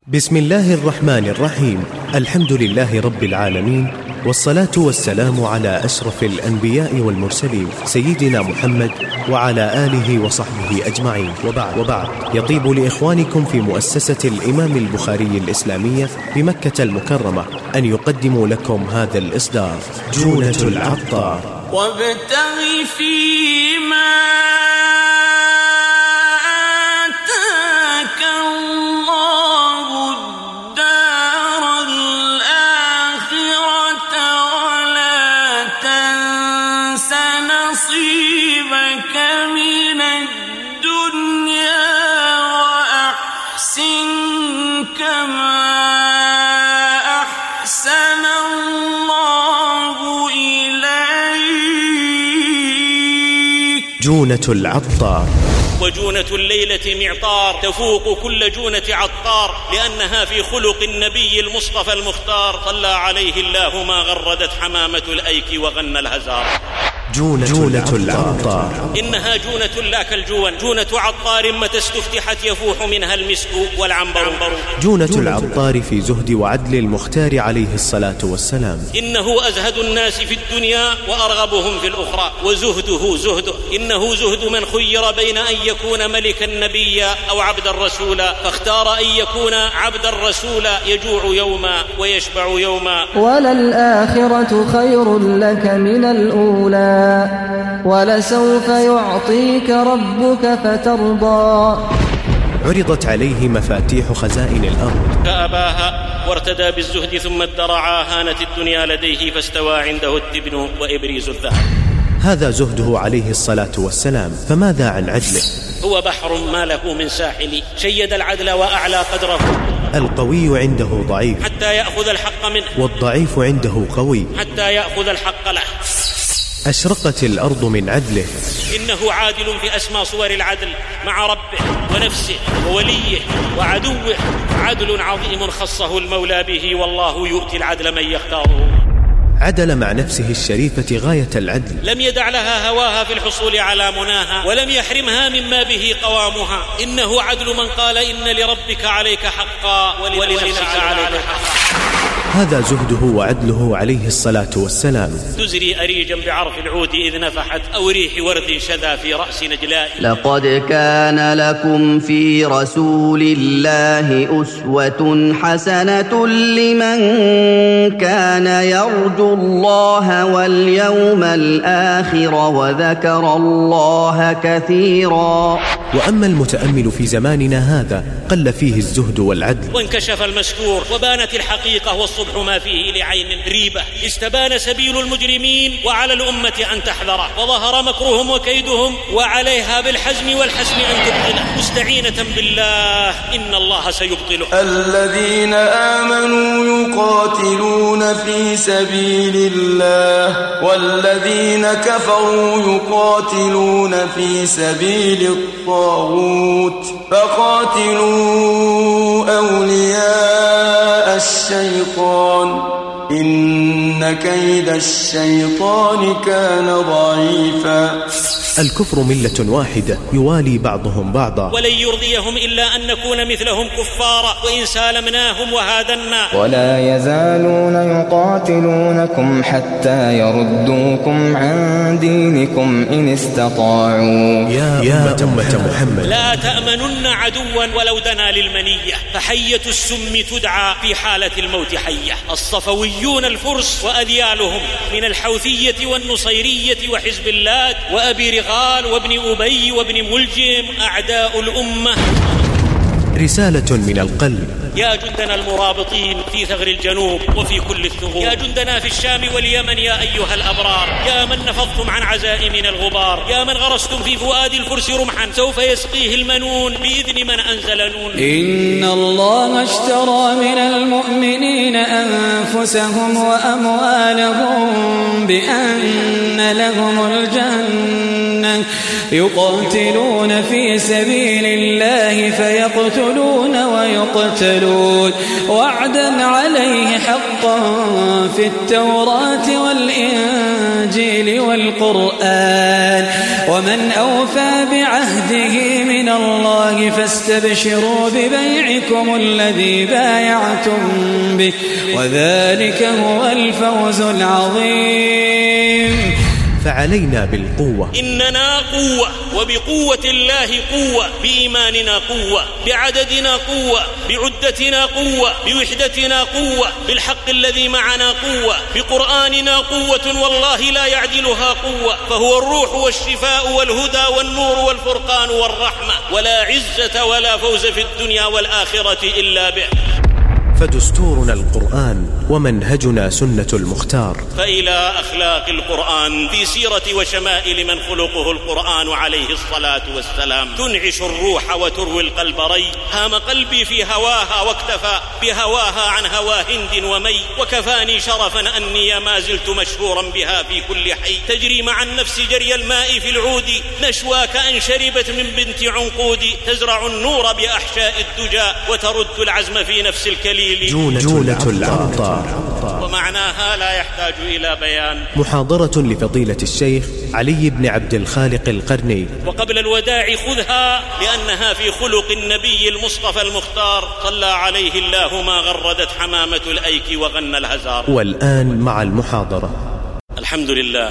بسم الله الرحمن الرحيم. الحمد لله رب العالمين، والصلاة والسلام على أشرف الأنبياء والمرسلين سيدنا محمد وعلى آله وصحبه أجمعين، وبعد يطيب لإخوانكم في مؤسسة الإمام البخاري الإسلامية بمكة المكرمة أن يقدموا لكم هذا الإصدار جونة العطار. وابتغ فيما نصيبك من الدنيا وأحسن كما أحسن الله إليك. جونة العطار. وجونة الليلة معطار تفوق كل جونة عطار، لأنها في خلق النبي المصطفى المختار صلى عليه الله ما غردت حمامة الأيك وغنى الهزار. جونة العطار. إنها جونة لا كالجون، جونة عطار متى استفتحت يفوح منها المسك والعنبر. جونة العطار في زهد وعدل المختار عليه الصلاة والسلام. إنه أزهد الناس في الدنيا وأرغبهم في الأخرى، وزهده زهده. إنه زهد من خير بين أن يكون ملكا نبيا أو عبدا رسولا، فاختار أن يكون عبدا رسولا يجوع يوما ويشبع يوما. وللآخرة خير لك من الأولى، ولسوف يعطيك ربك فترضى. عرضت عليه مفاتيح خزائن الأرض فأباها وارتدى بالزهد، ثم ادرعا هانت الدنيا لديه، فاستوى عنده التبن وإبريز الذهب. هذا زهده عليه الصلاة والسلام، فماذا عن عدله؟ هو بحر ما له من ساحل، شيد العدل وأعلى قدره. القوي عنده ضعيف حتى يأخذ الحق منه، والضعيف عنده قوي حتى يأخذ الحق له. أشرقت الأرض من عدله. إنه عادل في أسمى صور العدل مع ربه ونفسه ووليه وعدوه. عدل عظيم خصه المولى به، والله يؤتي العدل من يختاره. عدل مع نفسه الشريفة غاية العدل، لم يدع لها هواها في الحصول على مناها، ولم يحرمها مما به قوامها. إنه عدل من قال إن لربك عليك حقا ولنفسك عليك حقا. هذا زهده وعدله عليه الصلاة والسلام. تزري أريجا بعرف العود إذ نفحت، أو ريح ورد شذا في رأس نجلاء. لقد كان لكم في رسول الله أسوة حسنة لمن كان يرجو الله واليوم الآخر وذكر الله كثيرا. وأما المتأمل في زماننا هذا قل فيه الزهد والعدل، وانكشف المستور وبانت الحقيقة، والصبح ما فيه لعين ريبة. استبان سبيل المجرمين، وعلى الأمة أن تحذره، وظهر مكرهم وكيدهم، وعليها بالحزم والحسم أن تبطله، مستعينة بالله إن الله سيبطله. الذين آمنوا يقاتلون في سبيل الله، والذين كفروا يقاتلون في سبيل الطاغوت، فقاتلوا أولياء الشيطان، إن كيد الشيطان كان ضعيفا. الكفر ملة واحدة يوالي بعضهم بعضا، ولن يرضيهم إلا أن نكون مثلهم كفارا، وإن سالمناهم وهادنا. ولا يزالون يقاتلونكم حتى يردوكم عن دينكم إن استطاعوا. يا أمة محمد، لا تأمنن عدوا ولو دنا للمنية، فحية السم تدعى في حالة الموت حية. الصفويون الفرس وأذيالهم من الحوثية والنصيرية وحزب اللات وأبي رغال وابن أبي وابن ملجم أعداء الأمة. رسالة من القلب. يا جندنا المرابطين في ثغر الجنوب وفي كل الثغور، يا جندنا في الشام واليمن يا أيها الأبرار، يا من نفضتم عن عزائمنا الغبار، يا من غرستم في فؤاد الفرس رمحا سوف يسقيه المنون بإذن من أنزل نون. إن الله اشترى من المؤمنين أنفسهم وأموالهم بأن لهم الجنة، يقاتلون في سبيل الله فيقتلون ويقتلون وعدا عليه حقا في التوراة والإنجيل والقرآن ومن أوفى بعهده من الله فاستبشروا ببيعكم الذي بايعتم به وذلك هو الفوز العظيم. فعلينا بالقوة. إننا قوة، وبقوة الله قوة، بإيماننا قوة، بعددنا قوة، بعدتنا قوة، بوحدتنا قوة، بالحق الذي معنا قوة، بقرآننا قوة والله لا يعدلها قوة، فهو الروح والشفاء والهدى والنور والفرقان والرحمة، ولا عزة ولا فوز في الدنيا والآخرة إلا به. فدستورنا القرآن ومنهجنا سنة المختار. فإلى أخلاق القرآن في سيرة وشمائل من خلقه القرآن عليه الصلاة والسلام تنعش الروح وتروي القلب ري. هام قلبي في هواها واكتفى بهواها عن هوى هند ومي، وكفاني شرفا أني ما زلت مشهورا بها في كل حي. تجري مع النفس جري الماء في العود، نشواك أن شربت من بنت عنقود. تزرع النور بأحشاء الدجى وترد العزم في نفس الكليل. جونة العطار. ومعناها لا يحتاج إلى بيان. محاضرة لفضيلة الشيخ علي بن عبد الخالق القرني. وقبل الوداع خذها لأنها في خلق النبي المصطفى المختار صلى عليه الله ما غردت حمامة الأيك وغنى الهزار. والآن مع المحاضرة. الحمد لله،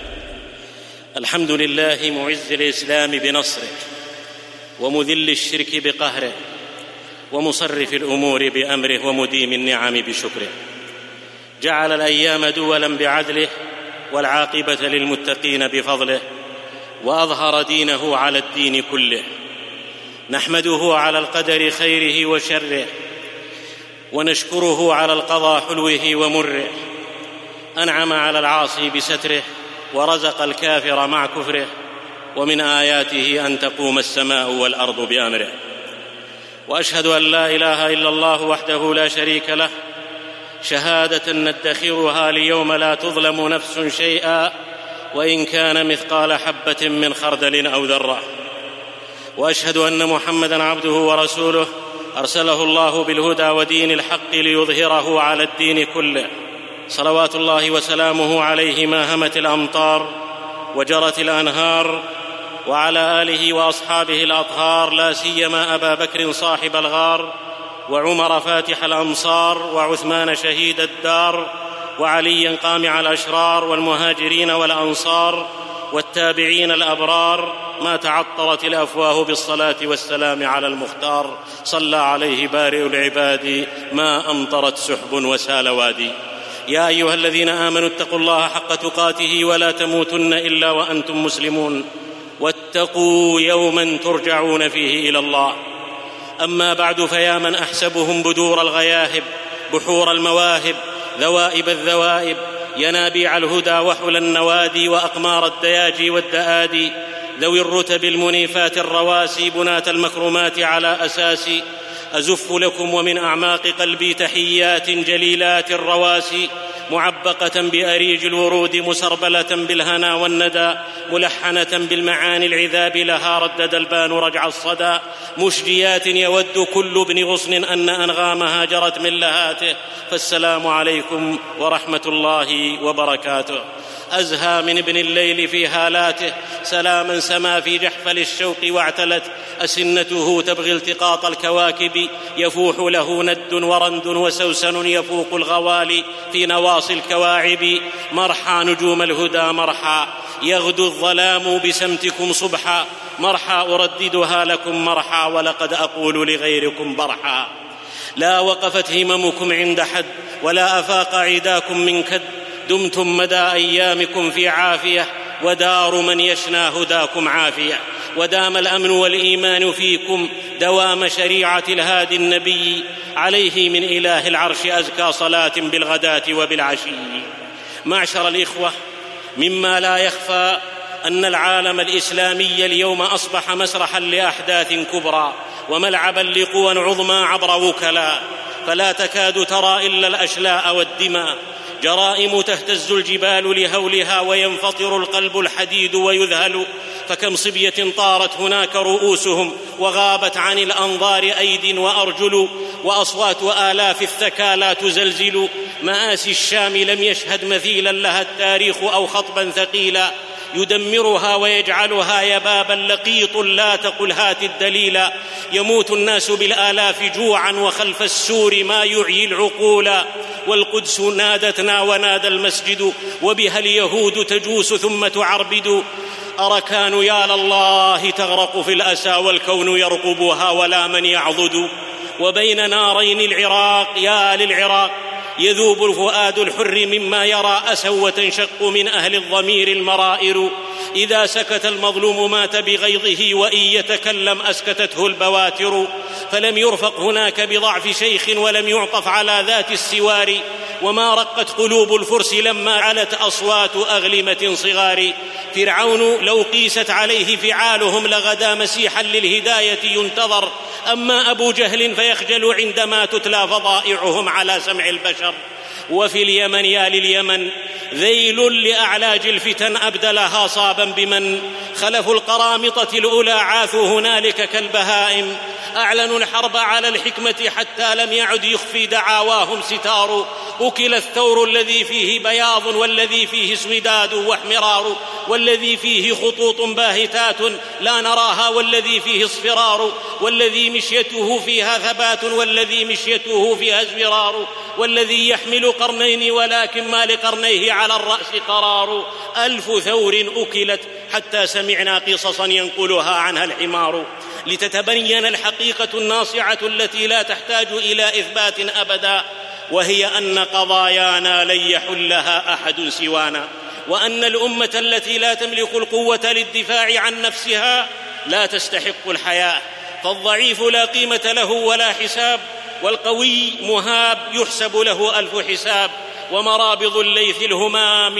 الحمد لله معز الإسلام بنصره، ومذل الشرك بقهره، ومصرف الأمور بأمره، ومديم النعم بشكره. جعل الأيام دولا بعدله، والعاقبة للمتقين بفضله، وأظهر دينه على الدين كله. نحمده على القدر خيره وشره، ونشكره على القضاء حلوه ومره. أنعم على العاصي بستره، ورزق الكافر مع كفره. ومن آياته أن تقوم السماء والأرض بأمره. وأشهد أن لا إله إلا الله وحده لا شريك له، شهادة ندخرها ليوم لا تظلم نفس شيئا وإن كان مثقال حبة من خردل أو ذرة. وأشهد أن محمدًا عبده ورسوله، أرسله الله بالهدى ودين الحق ليظهره على الدين كله. صلوات الله وسلامه عليه ما همت الأمطار وجرت الأنهار، وعلى آله وأصحابه الأطهار، لا سيما أبا بكر صاحب الغار، وعمر فاتح الأمصار، وعثمان شهيد الدار، وعليا قامع الأشرار، والمهاجرين والأنصار، والتابعين الأبرار. ما تعطرت الأفواه بالصلاة والسلام على المختار، صلى عليه بارئ العباد ما أمطرت سحب وسال وادي. يا أيها الذين آمنوا اتقوا الله حق تقاته ولا تموتن إلا وأنتم مسلمون، واتقوا يوما ترجعون فيه إلى الله. أما بعد، فيا من أحسبهم بدور الغياهب، بحور المواهب، ذوائب الذوائب، ينابيع الهدى وحل النوادي، وأقمار الدياجي والدآدي، ذوي الرتب المنيفات الرواسي، بنات المكرمات على أساسي. أزف لكم ومن أعماق قلبي تحيات جليلات الرواسي، معبقة بأريج الورود، مسربلة بالهنا والندى، ملحنة بالمعاني العذاب، لها ردد البان رجع الصدى، مشجيات يود كل ابن غصن أن أنغامها جرت من لهاته. فالسلام عليكم ورحمة الله وبركاته. أزهى من ابن الليل في هالاته، سلاما سما في جحفل الشوق واعتلت أسنته تبغي التقاط الكواكب، يفوح له ند ورند وسوسن يفوق الغوالي في نواصي الكواعب. مرحى نجوم الهدى مرحى، يغدو الظلام بسمتكم صبحا، مرحى أرددها لكم مرحى، ولقد أقول لغيركم برحى. لا وقفت هممكم عند حد، ولا أفاق عداكم من كد، دمتم مدى أيامكم في عافية، ودار من يشنى هداكم عافية. ودام الأمن والإيمان فيكم، دوام شريعة الهادي النبي، عليه من إله العرش أزكى صلاة بالغداة وبالعشي. معشر الإخوة، مما لا يخفى أن العالم الإسلامي اليوم أصبح مسرحا لأحداث كبرى، وملعبا لقوى عظمى عبر وكلاء، فلا تكاد ترى إلا الأشلاء والدماء. جرائم تهتز الجبال لهولها وينفطر القلب الحديد ويذهل، فكم صبية طارت هناك رؤوسهم وغابت عن الأنظار أيد وأرجل، وأصوات آلاف الثكى لا تزلزل. مآسي الشام لم يشهد مثيلا لها التاريخ أو خطبا ثقيلا يدمرها ويجعلها يبابا لقيط لا تقل هات الدليلا. يموت الناس بالآلاف جوعا وخلف السور ما يعيي العقول، والقدس نادتنا ونادى المسجد وبها اليهود تجوس ثم تعربد. أركان يا لله تغرق في الأسى والكون يرقبها ولا من يعضد. وبين نارين العراق يا للعراق يذوب الفؤاد الحر مما يرى أسى وتنشق من أهل الضمير المرائر. إذا سكت المظلوم مات بغيظه وإن يتكلم أسكتته البواتر. فلم يرفق هناك بضعف شيخ ولم يعطف على ذات السوار، وما رقت قلوب الفرس لما علت أصوات أغلمة صغار. فرعون لو قيست عليه فعالهم لغدا مسيحا للهداية ينتظر، أما أبو جهل فيخجل عندما تتلى فضائعهم على سمع البشر. وفي اليمن يا لليمن ذيل لأعلاج الفتن أبدلها صابا بمن خلف القرامطة الأولى عاثوا هنالك كالبهائم. أعلنوا الحرب على الحكمة حتى لم يعد يخفي دعاواهم ستار. أكل الثور الذي فيه بياض والذي فيه اسوداد واحمرار، والذي فيه خطوط باهتات لا نراها والذي فيه اصفرار، والذي مشيته فيها ثبات والذي مشيته فيها ازفرار، والذي يحمل قرنين ولكن ما لقرنيه على الرأس قرار. 1000 ثور أكلت حتى سمعنا قصصا ينقلها عنها الحمار، لتتبين الحقيقة الناصعة التي لا تحتاج إلى إثبات أبدا، وهي أن قضايانا لن يحلها أحد سوانا، وأن الأمة التي لا تملك القوة للدفاع عن نفسها لا تستحق الحياة. فالضعيف لا قيمة له ولا حساب، والقوي مهاب يحسب له 1000 حساب. ومرابض الليث الهمام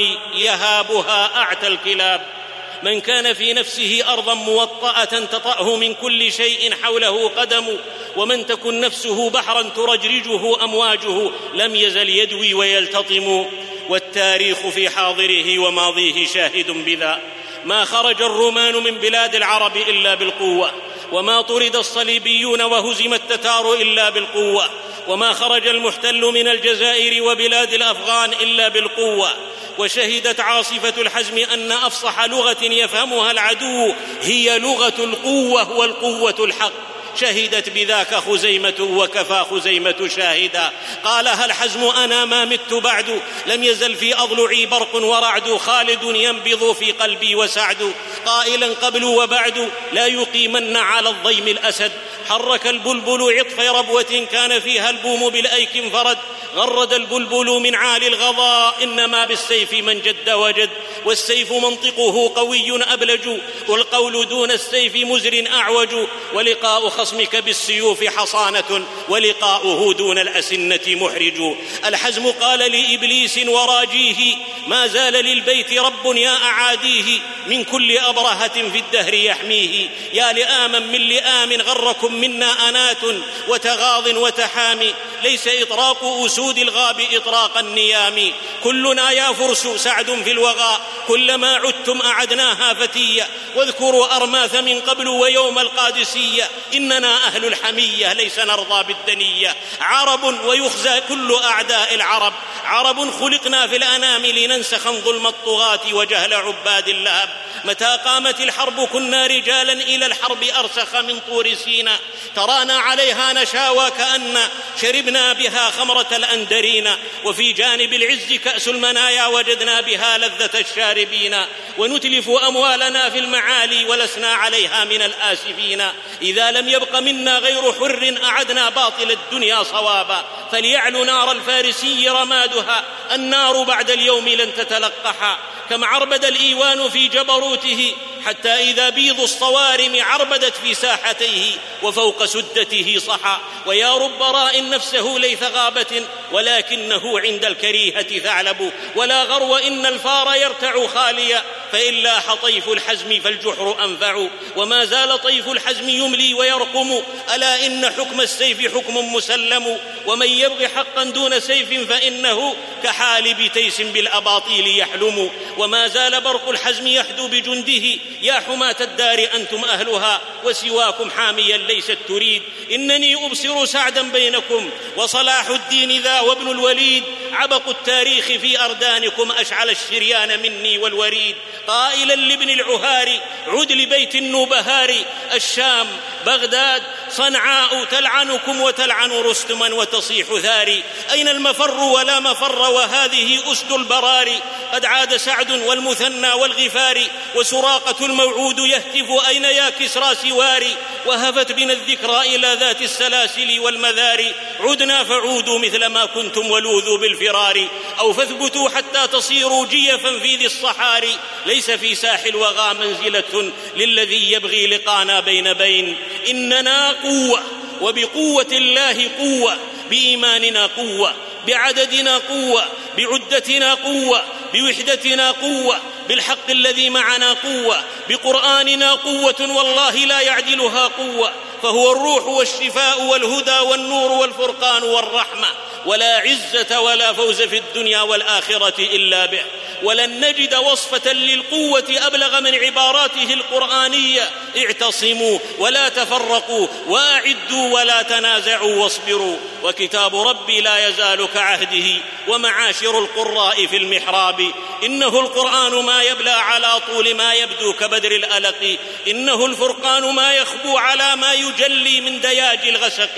يهابها أعتى الكلاب. من كان في نفسه أرضا موطأة تطأه من كل شيء حوله قدم، ومن تكن نفسه بحرا ترجرجه أمواجه لم يزل يدوي ويلتطم. والتاريخ في حاضره وماضيه شاهد بذا. ما خرج الرومان من بلاد العرب إلا بالقوة، وما طرد الصليبيون وهزم التتار إلا بالقوة، وما خرج المحتل من الجزائر وبلاد الأفغان إلا بالقوة. وشهدت عاصفة الحزم أن أفصح لغة يفهمها العدو هي لغة القوة والقوة الحق. شهدت بذاك خزيمة وكفى خزيمة شاهدا. قالها الحزم أنا ما مت بعد، لم يزل في أضلعي برق ورعد، خالد ينبض في قلبي وسعد. قائلا قبل وبعد لا يقيمن على الضيم الأسد. حرك البلبل عطف ربوة كان فيها البوم بالأيك انفرد. غرد البلبل من عالي الغضاء إنما بالسيف من جد وجد. والسيف منطقه قوي أبلج، والقول دون السيف مزر أعوج. ولقاء خصمك بالسيوف حصانة، ولقاؤه دون الأسنة محرج. الحزم قال لإبليس وراجيه ما زال للبيت رب يا أعاديه، من كل أبرهة في الدهر يحميه. يا لآما من لآم غركم منا أنات وتغاض وتحامي، ليس إطراق أسود الغاب إطراق النيام. كلنا يا فرس سعد في الوغى، كلما عدتم أعدناها فتية. واذكروا أرماث من قبل ويوم القادسية، إننا أهل الحمية ليس نرضى بالدنية. عرب ويخزى كل أعداء العرب، عرب خلقنا في الأنام لننسخ ظلم الطغاة وجهل عباد اللهب. متى قامت الحرب كنا رجالا إلى الحرب أرسخ من طور سينا. ترانا عليها نشاوى كأن شربنا بها خمرة الأندرين، وفي جانب العز كأس المنايا وجدنا بها لذة الشاربين. ونتلف أموالنا في المعالي ولسنا عليها من الآسفين. إذا لم يبق منا غير حر أعدنا باطل الدنيا صوابا. فليعل نار الفارسي رمادها، النار بعد اليوم لن تتلقحا. كم عربد الإيوان في جبروته، حتى إذا بيض الصوارم عربدت في ساحتيه وفوق سدته صحا. ويا رب راء نفسه ليث غابة، ولكنه عند الكريهة ثعلب. ولا غرو إن الفار يرتع خاليا، فإن لاح طيف الحزم فالجحر أنفع. وما زال طيف الحزم يملي ويرقم، ألا إن حكم السيف حكم مسلم. ومن يبغ حقا دون سيف فإنه كحالب تيس بالأباطيل يحلم. وما زال برق الحزم يحدو بجنده، يا حماة الدار أنتم أهلها وسواكم حاميا ليست تريد. إنني أبصر سعدا بينكم وصلاح الدين ذا وابن الوليد، عبق التاريخ في أردانكم أشعل الشريان مني والوريد. قائلا لابن العهار عد لبيت النوبهار، الشام بغداد صنعاء تلعنكم وتلعن رستما وتصيح ثاري. أين المفر ولا مفر وهذه أسد البراري. قد عاد سعد والمثنى والغفاري، وسراقة الموعود يهتف أين يا كسرى سواري. وهفت بنا الذكرى إلى ذات السلاسل والمذاري، عدنا فعودوا مثل ما كنتم ولوذوا بالفرار. أو فاثبتوا حتى تصيروا جيفا في ذي الصحاري. ليس في ساحل الوغى منزلة للذي يبغي لقانا بين بين. إننا قوة، وبقوة الله قوة، بإيماننا قوة، بعددنا قوة، بعدتنا قوة، بوحدتنا قوة، بالحق الذي معنا قوة، بقرآننا قوة والله لا يعدلها قوة. فهو الروح والشفاء والهدى والنور والفرقان والرحمة، ولا عزة ولا فوز في الدنيا والآخرة إلا به. ولن نجد وصفة للقوة أبلغ من عباراته القرآنية: اعتصموا ولا تفرقوا وأعدوا ولا تنازعوا واصبروا. وكتاب ربي لا يزال كعهده ومعاشر القراء في المحراب. إنه القرآن ما يبلى على طول ما يبدو كبدر الألق. إنه الفرقان ما يخبو على ما يجلي من دياج الغسق.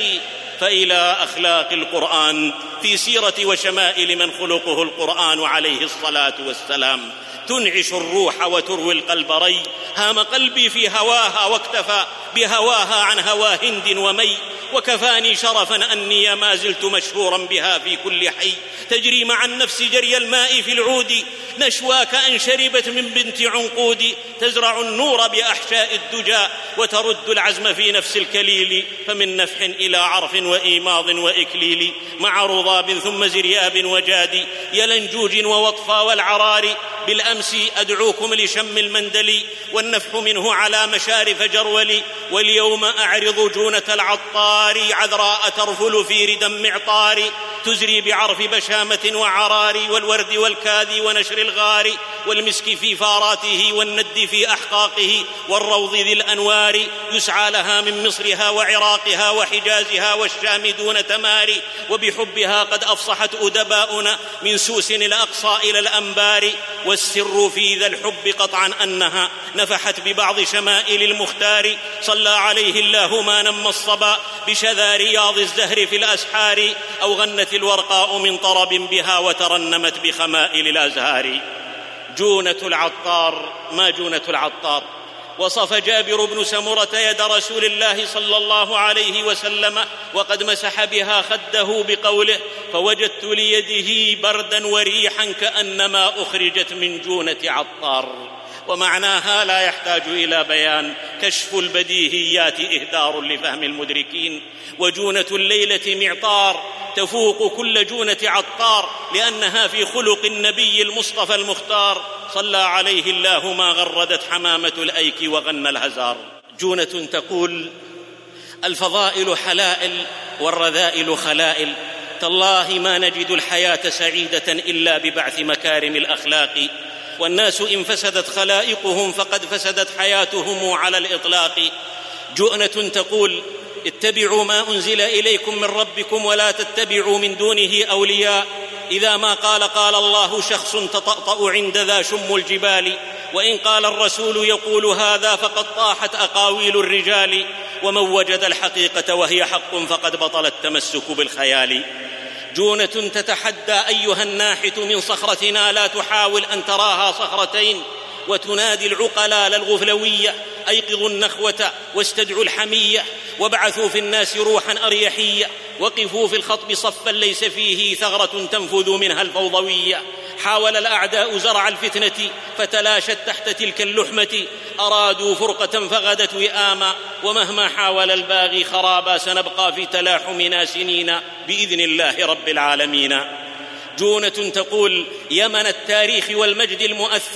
فإلى أخلاق القرآن في سيرة وشمائل من خلقه القرآن عليه الصلاة والسلام. تنعش الروح وتروي القلب ري. هام قلبي في هواها واكتفى بهواها عن هوى هند ومي. وكفاني شرفا أني ما زلت مشهورا بها في كل حي. تجري مع النفس جري الماء في العود، نشواك أن شربت من بنت عنقود. تزرع النور بأحشاء الدجى وترد العزم في نفس الكليل. فمن نفح إلى عرف وإيماض وإكليل، مع رضاب ثم زرياب وجاد، يلنجوج ووطفا والعرار. بالأمس أدعوكم لشم المندل، والنفح منه على مشارف جرولي. واليوم أعرض جونة العطار، عذراء ترفل في ردى معطار. تزري بعرف بشامة وعرار، والورد والكاذي ونشر الغار. والمسك في فاراته والند في أحقاقه، والروض ذي الأنوار. يسعى لها من مصرها وعراقها وحجازها والشام دون تمار. وبحبها قد أفصحت أدباؤنا من سوس الأقصى إلى الأنبار. والسر في ذا الحب قطعا أنها نفحت ببعض شمائل المختار. صلى عليه الله ما نم الصبا بشذا رياض الزهر في الأسحار. أو غنت الورقاء من طرب بها وترنمت بخمائل الأزهار. جونة العطار، ما جونة العطار؟ وصف جابر بن سمرة يد رسول الله صلى الله عليه وسلم وقد مسح بها خده بقوله: فوجدت ليده بردا وريحا كأنما أخرجت من جونة عطار. ومعناها لا يحتاج إلى بيان، كشف البديهيات إهدار لفهم المدركين. وجونة الليلة معطار تفوق كل جونة عطار، لأنها في خلق النبي المصطفى المختار. صلى عليه الله ما غردت حمامة الأيك وغنى الهزار. جونة تقول: الفضائل حلائل والرذائل خلائل، تالله ما نجد الحياة سعيدة إلا ببعث مكارم الأخلاق. والناس إن فسدت خلائقهم فقد فسدت حياتهم على الإطلاق. جؤنة تقول: اتبعوا ما أنزل إليكم من ربكم ولا تتبعوا من دونه أولياء. إذا ما قال الله شخص تطأطأ عند ذا شم الجبال، وإن قال الرسول يقول هذا فقد طاحت أقاويل الرجال. ومن وجد الحقيقة وهي حق فقد بطل التمسك بالخيال. جونة تتحدى أيها الناحت من صخرتنا لا تحاول أن تراها صخرتين، وتنادي العقلاء الغفلوية: أيقظوا النخوة واستدعوا الحمية، وابعثوا في الناس روحا أريحية، وقفوا في الخطب صفا ليس فيه ثغرة تنفذ منها الفوضوية. حاول الأعداء زرع الفتنة فتلاشت تحت تلك اللحمة، أرادوا فرقة فغدت وئاما، ومهما حاول الباغي خرابا سنبقى في تلاحمنا سنين بإذن الله رب العالمين. جونة تقول: يمن التاريخ والمجد المؤثل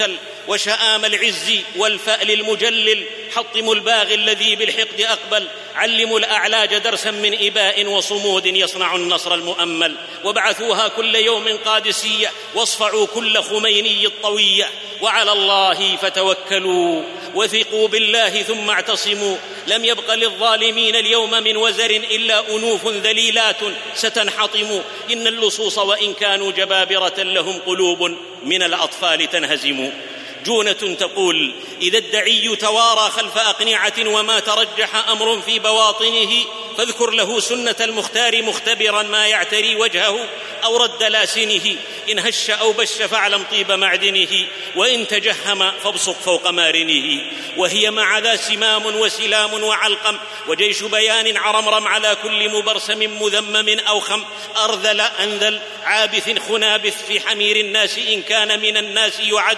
وشآم العز والفأل المجلل، حطموا الباغي الذي بالحقد أقبل، علموا الأعلاج درسا من إباء وصمود يصنع النصر المؤمل، وابعثوها كل يوم قادسية، واصفعوا كل خميني الطوية، وعلى الله فتوكلوا، وثقوا بالله ثم اعتصموا، لم يبق للظالمين اليوم من وزر إلا أنوف ذليلات ستنحطم، إن اللصوص وإن كانوا جبابرة لهم قلوب من الأطفال تنهزم. جونة تقول: إذا الدعي توارى خلف أقنعة وما ترجح أمر في بواطنه، فاذكر له سنة المختار مختبرا ما يعتري وجهه أو رد لاسنه، إن هش أو بش فاعلم طيب معدنه، وإن تجهم فابصق فوق مارنه. وهي مع ذا سمام وسلام وعلقم، وجيش بيان عرمرم على كل مبرسم مذمم أو خم، أرذل أنذل عابث خنابث في حمير الناس إن كان من الناس يعد،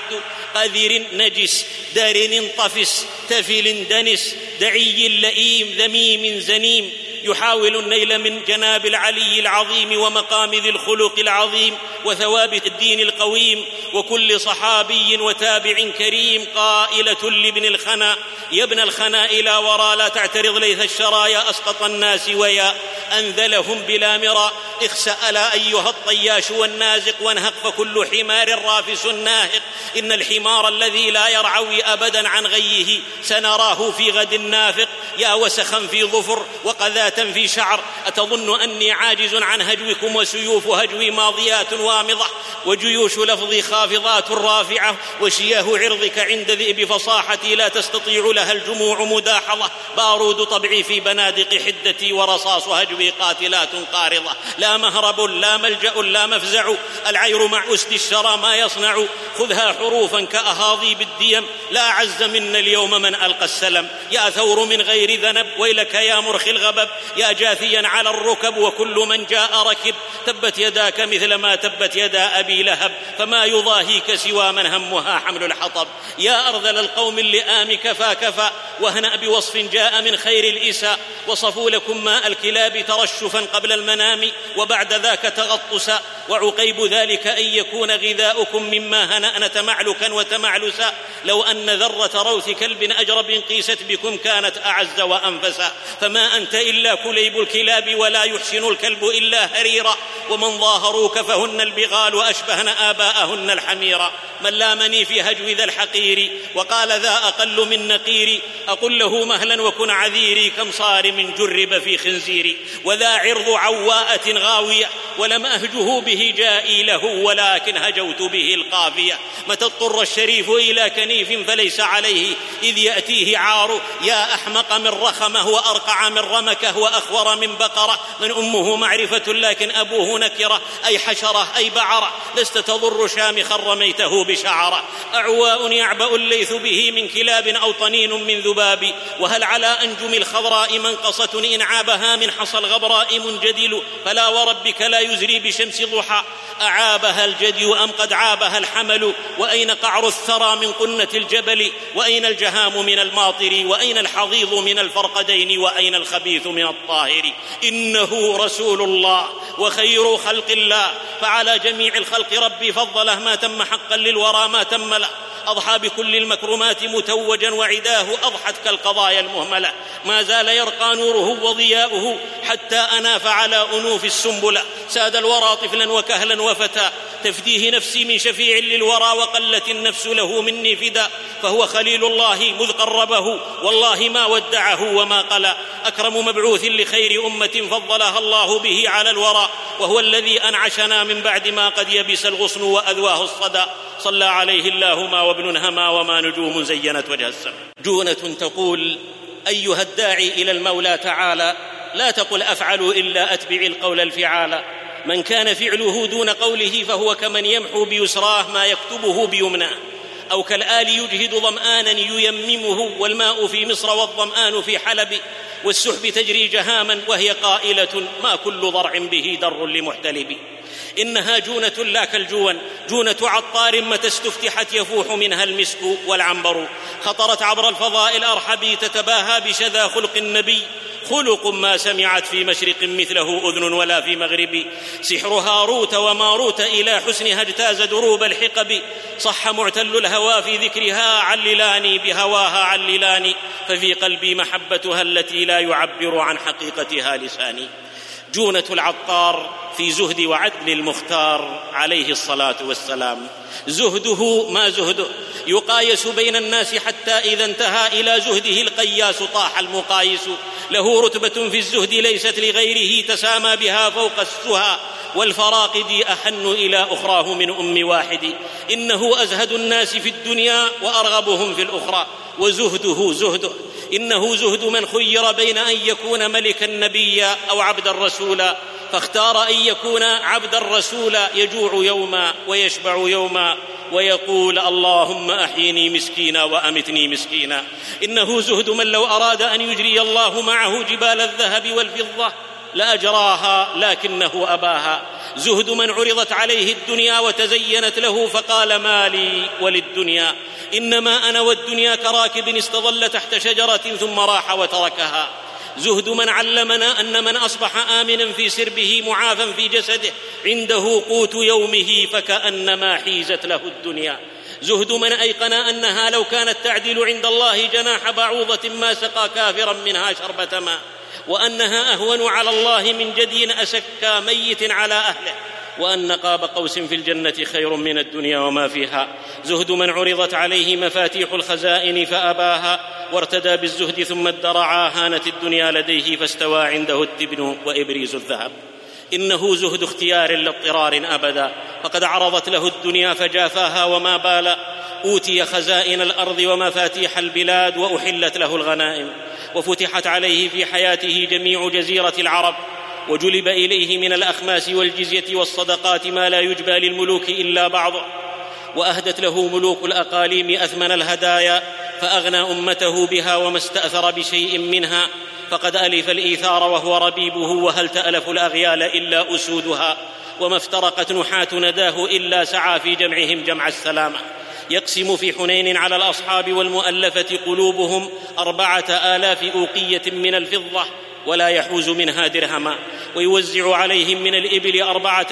قذر نجس دار انطفس تفل دنس، دعي لئيم ذميم زنيم، يحاول النيل من جناب العلي العظيم ومقام ذي الخلق العظيم وثوابت الدين القويم، وكل صحابي وتابع كريم، قائلة لابن الخنا: يا ابن الخنا إلى وراء لا تعترض ليث الشرايا أسقط الناس ويا أنذلهم بلا مرى، اخسأ لا أيها الطياش والنازق، وانهق فكل حمار رافس ناهق، إن الحمار الذي لا يرعوي أبدا عن غيه سنراه في غد نافق، يا وسخا في ظفر وقذاة في شعر، أتظن أني عاجز عن هجوكم، وسيوف هجوي ماضيات وامضة، وجيوش لفظي خافضات رافعة، وشياه عرضك عند ذئب فصاحتي لا تستطيع لها الجموع مداحضة، بارود طبعي في بنادق حدتي، ورصاص هجوي قاتلات قارضة، لا مهرب لا ملجأ لا مفزع، العير مع أسد الشرى ما يصنع، خذها حروفا كأهاضي بالديم، لا عز منا اليوم من ألقى السلم، يا ثور من غير ذنب ويلك يا مرخي الغبب، يا جاثيا على الركب وكل من جاء ركب، تبت يداك مثل ما تبت يدا أبي لهب، فما يضاهيك سوى من همها حمل الحطب، يا أرذل القوم اللئام كفى كفى، واهنأ بوصف جاء من خير الإساء، وصفوا لكم ماء الكلاب ترشفا قبل المنام، وبعد ذاك تغطسا، وعقيب ذلك أن يكون غذاؤكم مما هنأن تمعلكا وتمعلسا، لو أن ذرة روث كلب أجرب قيست بكم كانت أعز وأنفسا، فما أنت إلا كليب الكلاب ولا يحسن الكلب إلا هريرا، ومن ظاهروك فهن البغال أشبهن آباءهن الحميرا، من لامني في هجو ذا الحقير وقال ذا أقل من نقيري، أقل له مهلا وكن عذيري، كم صارم جرب في خنزيري، وذا عرض عواءة غاوية، ولم أهجه به جائي له، ولكن هجوت به القافية، متى اضطر الشريف إلى كنيف فليس عليه إذ يأتيه عار، يا أحمق من رخمه وأرقع من رمكه وأخور من بقرة، من أمه معرفة لكن أبوه نكرة، أي حشرة أي بعرة، لست تضر شامخا رميته بشعرة، أعواء يعبأ الليث به من كلاب أو طنين من ذباب، وهل على أنجم الخضراء منقصة إن عابها من حصى الغبراء منجدل، فلا وربك لا يزري بشمس ضحى، أعابها الجدي أم قد عابها الحمل، وأين قعر الثرى من قنة الجبل، وأين الجهام من الماطر، وأين الحضيض من الفرقدين، وأين الخبيث من الطاهر، إنه رسول الله وخير خلق الله، فعلى جميع الخلق ربي فضله، ما تم حقا للورى ما تم له، أضحى بكل المكرمات متوجا، وعداه أضحت كالقضايا المهملة، ما زال يرقى نوره وضياؤه حتى أناف على أنوف السنبلة، ساد الورى طفلا وكهلا وفتى، تفديه نفسي من شفيع للورى، وقلت النفس له مني فدا، فهو خليل الله مذ قربه، والله ما ودعه وما قلى، أكرم مبعوث لخير أمة فضلها الله به على الورى، وهو الذي أنعشنا من بعد ما قد يبس الغصن وأذواه الصدى، صلى عليه اللهم وابن هما وما نجوم زينت وجه السماء. جونة تقول: أيها الداعي إلى المولى تعالى، لا تقل أفعل إلا أتبع القول الفعال، من كان فعله دون قوله فهو كمن يمحو بيسراه ما يكتبه بيمناه، أو كالآل يجهد ظمآنا ييممه، والماء في مصر والظمآن في حلب، والسحب تجري جهاما وهي قائلة ما كل ضرع به در لمحتلب، إنها جونة لا كالجون، جونة عطار متى استفتحت يفوح منها المسك والعنبر، خطرت عبر الفضاء الأرحبي تتباهى بشذا خلق النبي، خلق ما سمعت في مشرق مثله أذن ولا في مغرب. سحر هاروت وماروت إلى حسنها اجتاز دروب الحقب. صح معتل الهوى في ذكرها عللاني بهواها عللاني، ففي قلبي محبتها التي لا يعبر عن حقيقتها لساني. جونة العطار في زهد وعدل المختار عليه الصلاة والسلام. زهده ما زهده، يقايس بين الناس حتى إذا انتهى إلى زهده القياس طاح المقايس. له رتبة في الزهد ليست لغيره، تسامى بها فوق السهى والفراقد، أحن إلى أخراه من أم واحد. إنه أزهد الناس في الدنيا وأرغبهم في الأخرى، وزهده زهده. إنه زهد من خير بين أن يكون ملكا نبيا أو عبدا رسولا، فاختار أن يكون عبدا رسولا، يجوع يوما ويشبع يوما ويقول اللهم أحيني مسكينا وأمتني مسكينا. إنه زهد من لو أراد أن يجري الله معه جبال الذهب والفضة لأجراها لكنه أباها. زهد من عرضت عليه الدنيا وتزينت له فقال ما لي وللدنيا، إنما أنا والدنيا كراكب استظل تحت شجرة ثم راح وتركها. زهد من علمنا أن من أصبح آمنا في سربه معافا في جسده عنده قوت يومه فكأنما حيزت له الدنيا. زهد من أيقن أنها لو كانت تعدل عند الله جناح بعوضة ما سقى كافرا منها شربة ماء، وأنها أهون على الله من جدي أسكى ميت على أهله، وأن قاب قوس في الجنة خير من الدنيا وما فيها. زهد من عرضت عليه مفاتيح الخزائن فأباها وارتدى بالزهد ثم ادرعا، هانت الدنيا لديه فاستوى عنده التبن وإبريز الذهب. إنه زهد اختيار لاضطرار أبدا، فقد عرضت له الدنيا فجافاها وما بال. أوتي خزائن الأرض ومفاتيح البلاد وأحلت له الغنائم، وفتحت عليه في حياته جميع جزيرة العرب، وجلب إليه من الأخماس والجزية والصدقات ما لا يجبى للملوك إلا بعضه. وأهدت له ملوك الأقاليم أثمن الهدايا فأغنى أمته بها وما استأثر بشيء منها، فقد ألف الإيثار وهو ربيبه، وهل تألف الأغيال إلا أسودها، وما افترقت نحاة نداه إلا سعى في جمعهم جمع السلامة. يقسم في حنين على الأصحاب والمؤلفة قلوبهم 4000 أوقية من الفضة ولا يحوز منها درهما، ويوزع عليهم من الإبل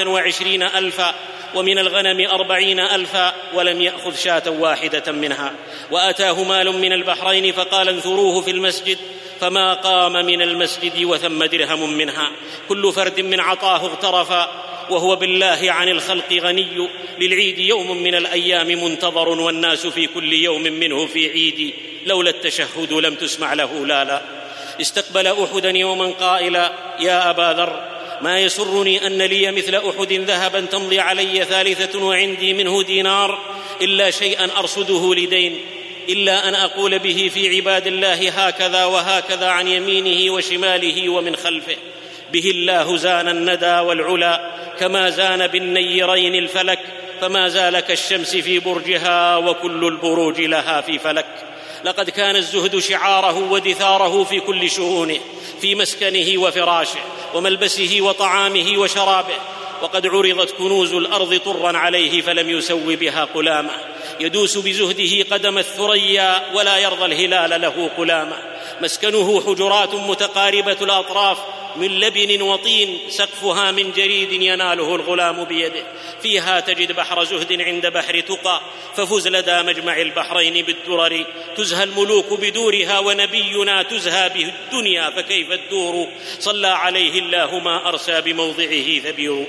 24,000 ومن الغنم 40,000 ولم يأخذ شاة واحدة منها. وأتاه مال من البحرين فقال انثروه في المسجد، فما قام من المسجد وثم درهم منها. كل فرد من عطاه اغترفا، وهو بالله عن الخلق غني. للعيد يوم من الأيام منتظر، والناس في كل يوم منه في عيد. لولا التشهد لم تسمع له لالا. استقبل أحدا يوما قائلا يا أبا ذر، ما يسرني أن لي مثل أحد ذهبا تمضي علي 3 وعندي منه دينار، إلا شيئا أرصده لدين، إلا أن أقول به في عباد الله هكذا وهكذا عن يمينه وشماله ومن خلفه. به الله زان الندى والعلا، كما زان بالنيرين الفلك، فما زال كالشمس في برجها وكل البروج لها في فلك. لقد كان الزهد شعاره ودثاره في كل شؤونه، في مسكنه وفراشه وملبسه وطعامه وشرابه. وقد عرضت كنوز الأرض طرا عليه فلم يسو بها قلامة. يدوس بزهده قدم الثريا ولا يرضى الهلال له قلامة. مسكنه حجرات متقاربة الأطراف من لبن وطين، سقفها من جريد يناله الغلام بيده. فيها تجد بحر زهد عند بحر تقى، ففز لدى مجمع البحرين بالدرر. تزهى الملوك بدورها، ونبينا تزهى به الدنيا، فكيف الدور؟ صلى عليه الله ما أرسى بموضعه ثبير.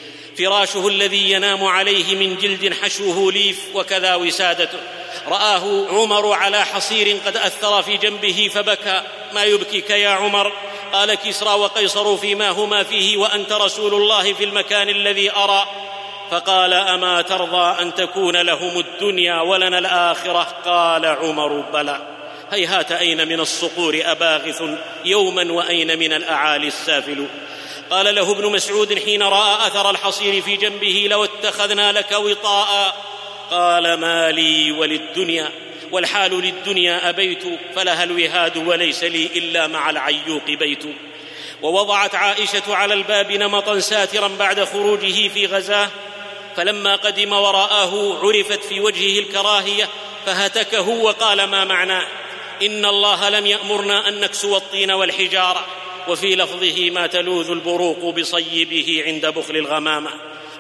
فراشه الذي ينام عليه من جلد حشوه ليف، وكذا وسادته. رآه عمر على حصير قد أثر في جنبه فبكى. ما يبكيك يا عمر؟ قال كسرى وقيصر فيما هما فيه، وأنت رسول الله في المكان الذي أرى. فقال أما ترضى أن تكون لهم الدنيا ولنا الآخرة؟ قال عمر بلى. هيهات أين من الصقور أباغث يوما، وأين من الأعالي السافل. قال له ابن مسعود حين رأى أثر الحصير في جنبه لو اتخذنا لك وطاء. قال ما لي وللدنيا، والحال للدنيا أبيت، فلها الوهاد وليس لي إلا مع العيوق بيت. ووضعت عائشة على الباب نمطا ساترا بعد خروجه في غزاه، فلما قدم ورآه عرفت في وجهه الكراهية، فهتكه وقال ما معناه؟ إن الله لم يأمرنا أن نكسو الطين والحجارة. وفي لفظه ما تلوذ البروق بصيبه عند بخل الغمامة.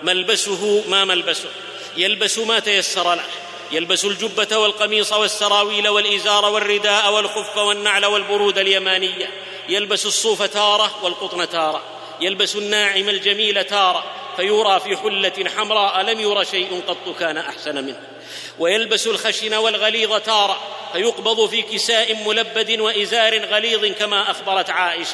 ملبسه ما ملبسه، يلبس ما تيسر له، يلبس الجبة والقميص والسراويل والإزار والرداء والخف والنعل والبرود اليمانية، يلبس الصوف تارة والقطن تارة، يلبس الناعم الجميل تارة فيرى في حلة حمراء لم ير شيء قط كان أحسن منه، ويلبس الخشن والغليظ تارة فيقبض في كساء ملبد وإزار غليظ كما أخبرت عائشة،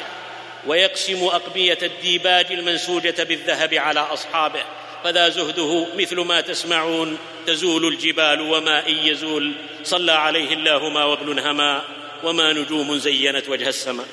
ويقسم أقبية الديباج المنسوجة بالذهب على أصحابه. فذا زهده مثل ما تسمعون، تزول الجبال وما إن يزول. صلى عليه الله ما وابن هما وما نجوم زينت وجه السماء.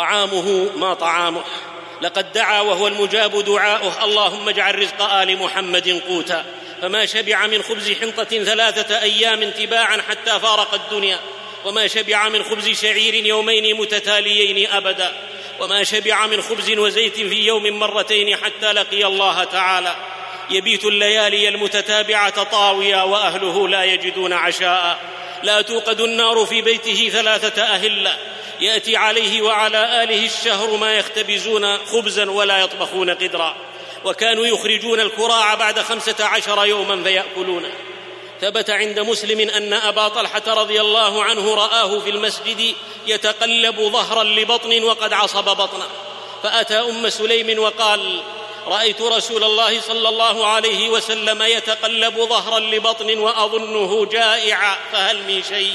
طعامه ما طعامه، لقد دعا وهو المجاب دعاؤه: اللهم اجعل رزق آل محمد قوتا. فما شبع من خبز حنطة 3 أيام تباعا حتى فارق الدنيا، وما شبع من خبز شعير يومين متتاليين أبدا، وما شبع من خبز وزيت في يوم مرتين حتى لقي الله تعالى. يبيت الليالي المتتابعة طاويا وأهله لا يجدون عشاء، لا توقد النار في بيته 3 أهلة، يأتي عليه وعلى آله الشهر ما يختبزون خبزا ولا يطبخون قدرا، وكانوا يخرجون الكراع بعد 15 يوما فيأكلونه. ثبت عند مسلم أن أبا طلحة رضي الله عنه رآه في المسجد يتقلب ظهرا لبطن وقد عصب بطنه، فأتى أم سليم وقال: رأيت رسول الله صلى الله عليه وسلم يتقلب ظهرا لبطن وأظنه جائعا، فهل من شيء؟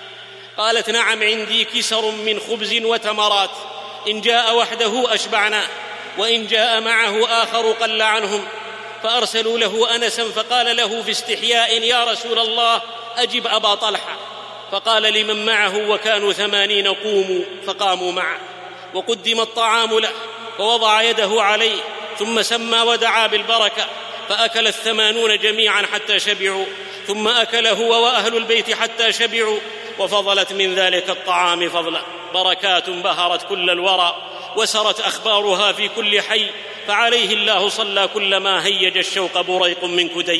قالت: نعم، عندي كسر من خبز وتمرات، إن جاء وحده أشبعناه، وإن جاء معه آخر قل عنهم. فأرسلوا له أنسا فقال له في استحياء: يا رسول الله أجب أبا طلحة. فقال لمن معه وكانوا 80 قوموا، فقاموا معه وقدم الطعام له، فوضع يده عليه ثم سمى ودعا بالبركة، فأكل 80 جميعا حتى شبعوا، ثم أكل هو وأهل البيت حتى شبعوا، وفضلت من ذلك الطعام فضلا. بركات بهرت كل الورى، وسرت أخبارها في كل حي، فعليه الله صلى كلما هيج الشوق بريق من كدي.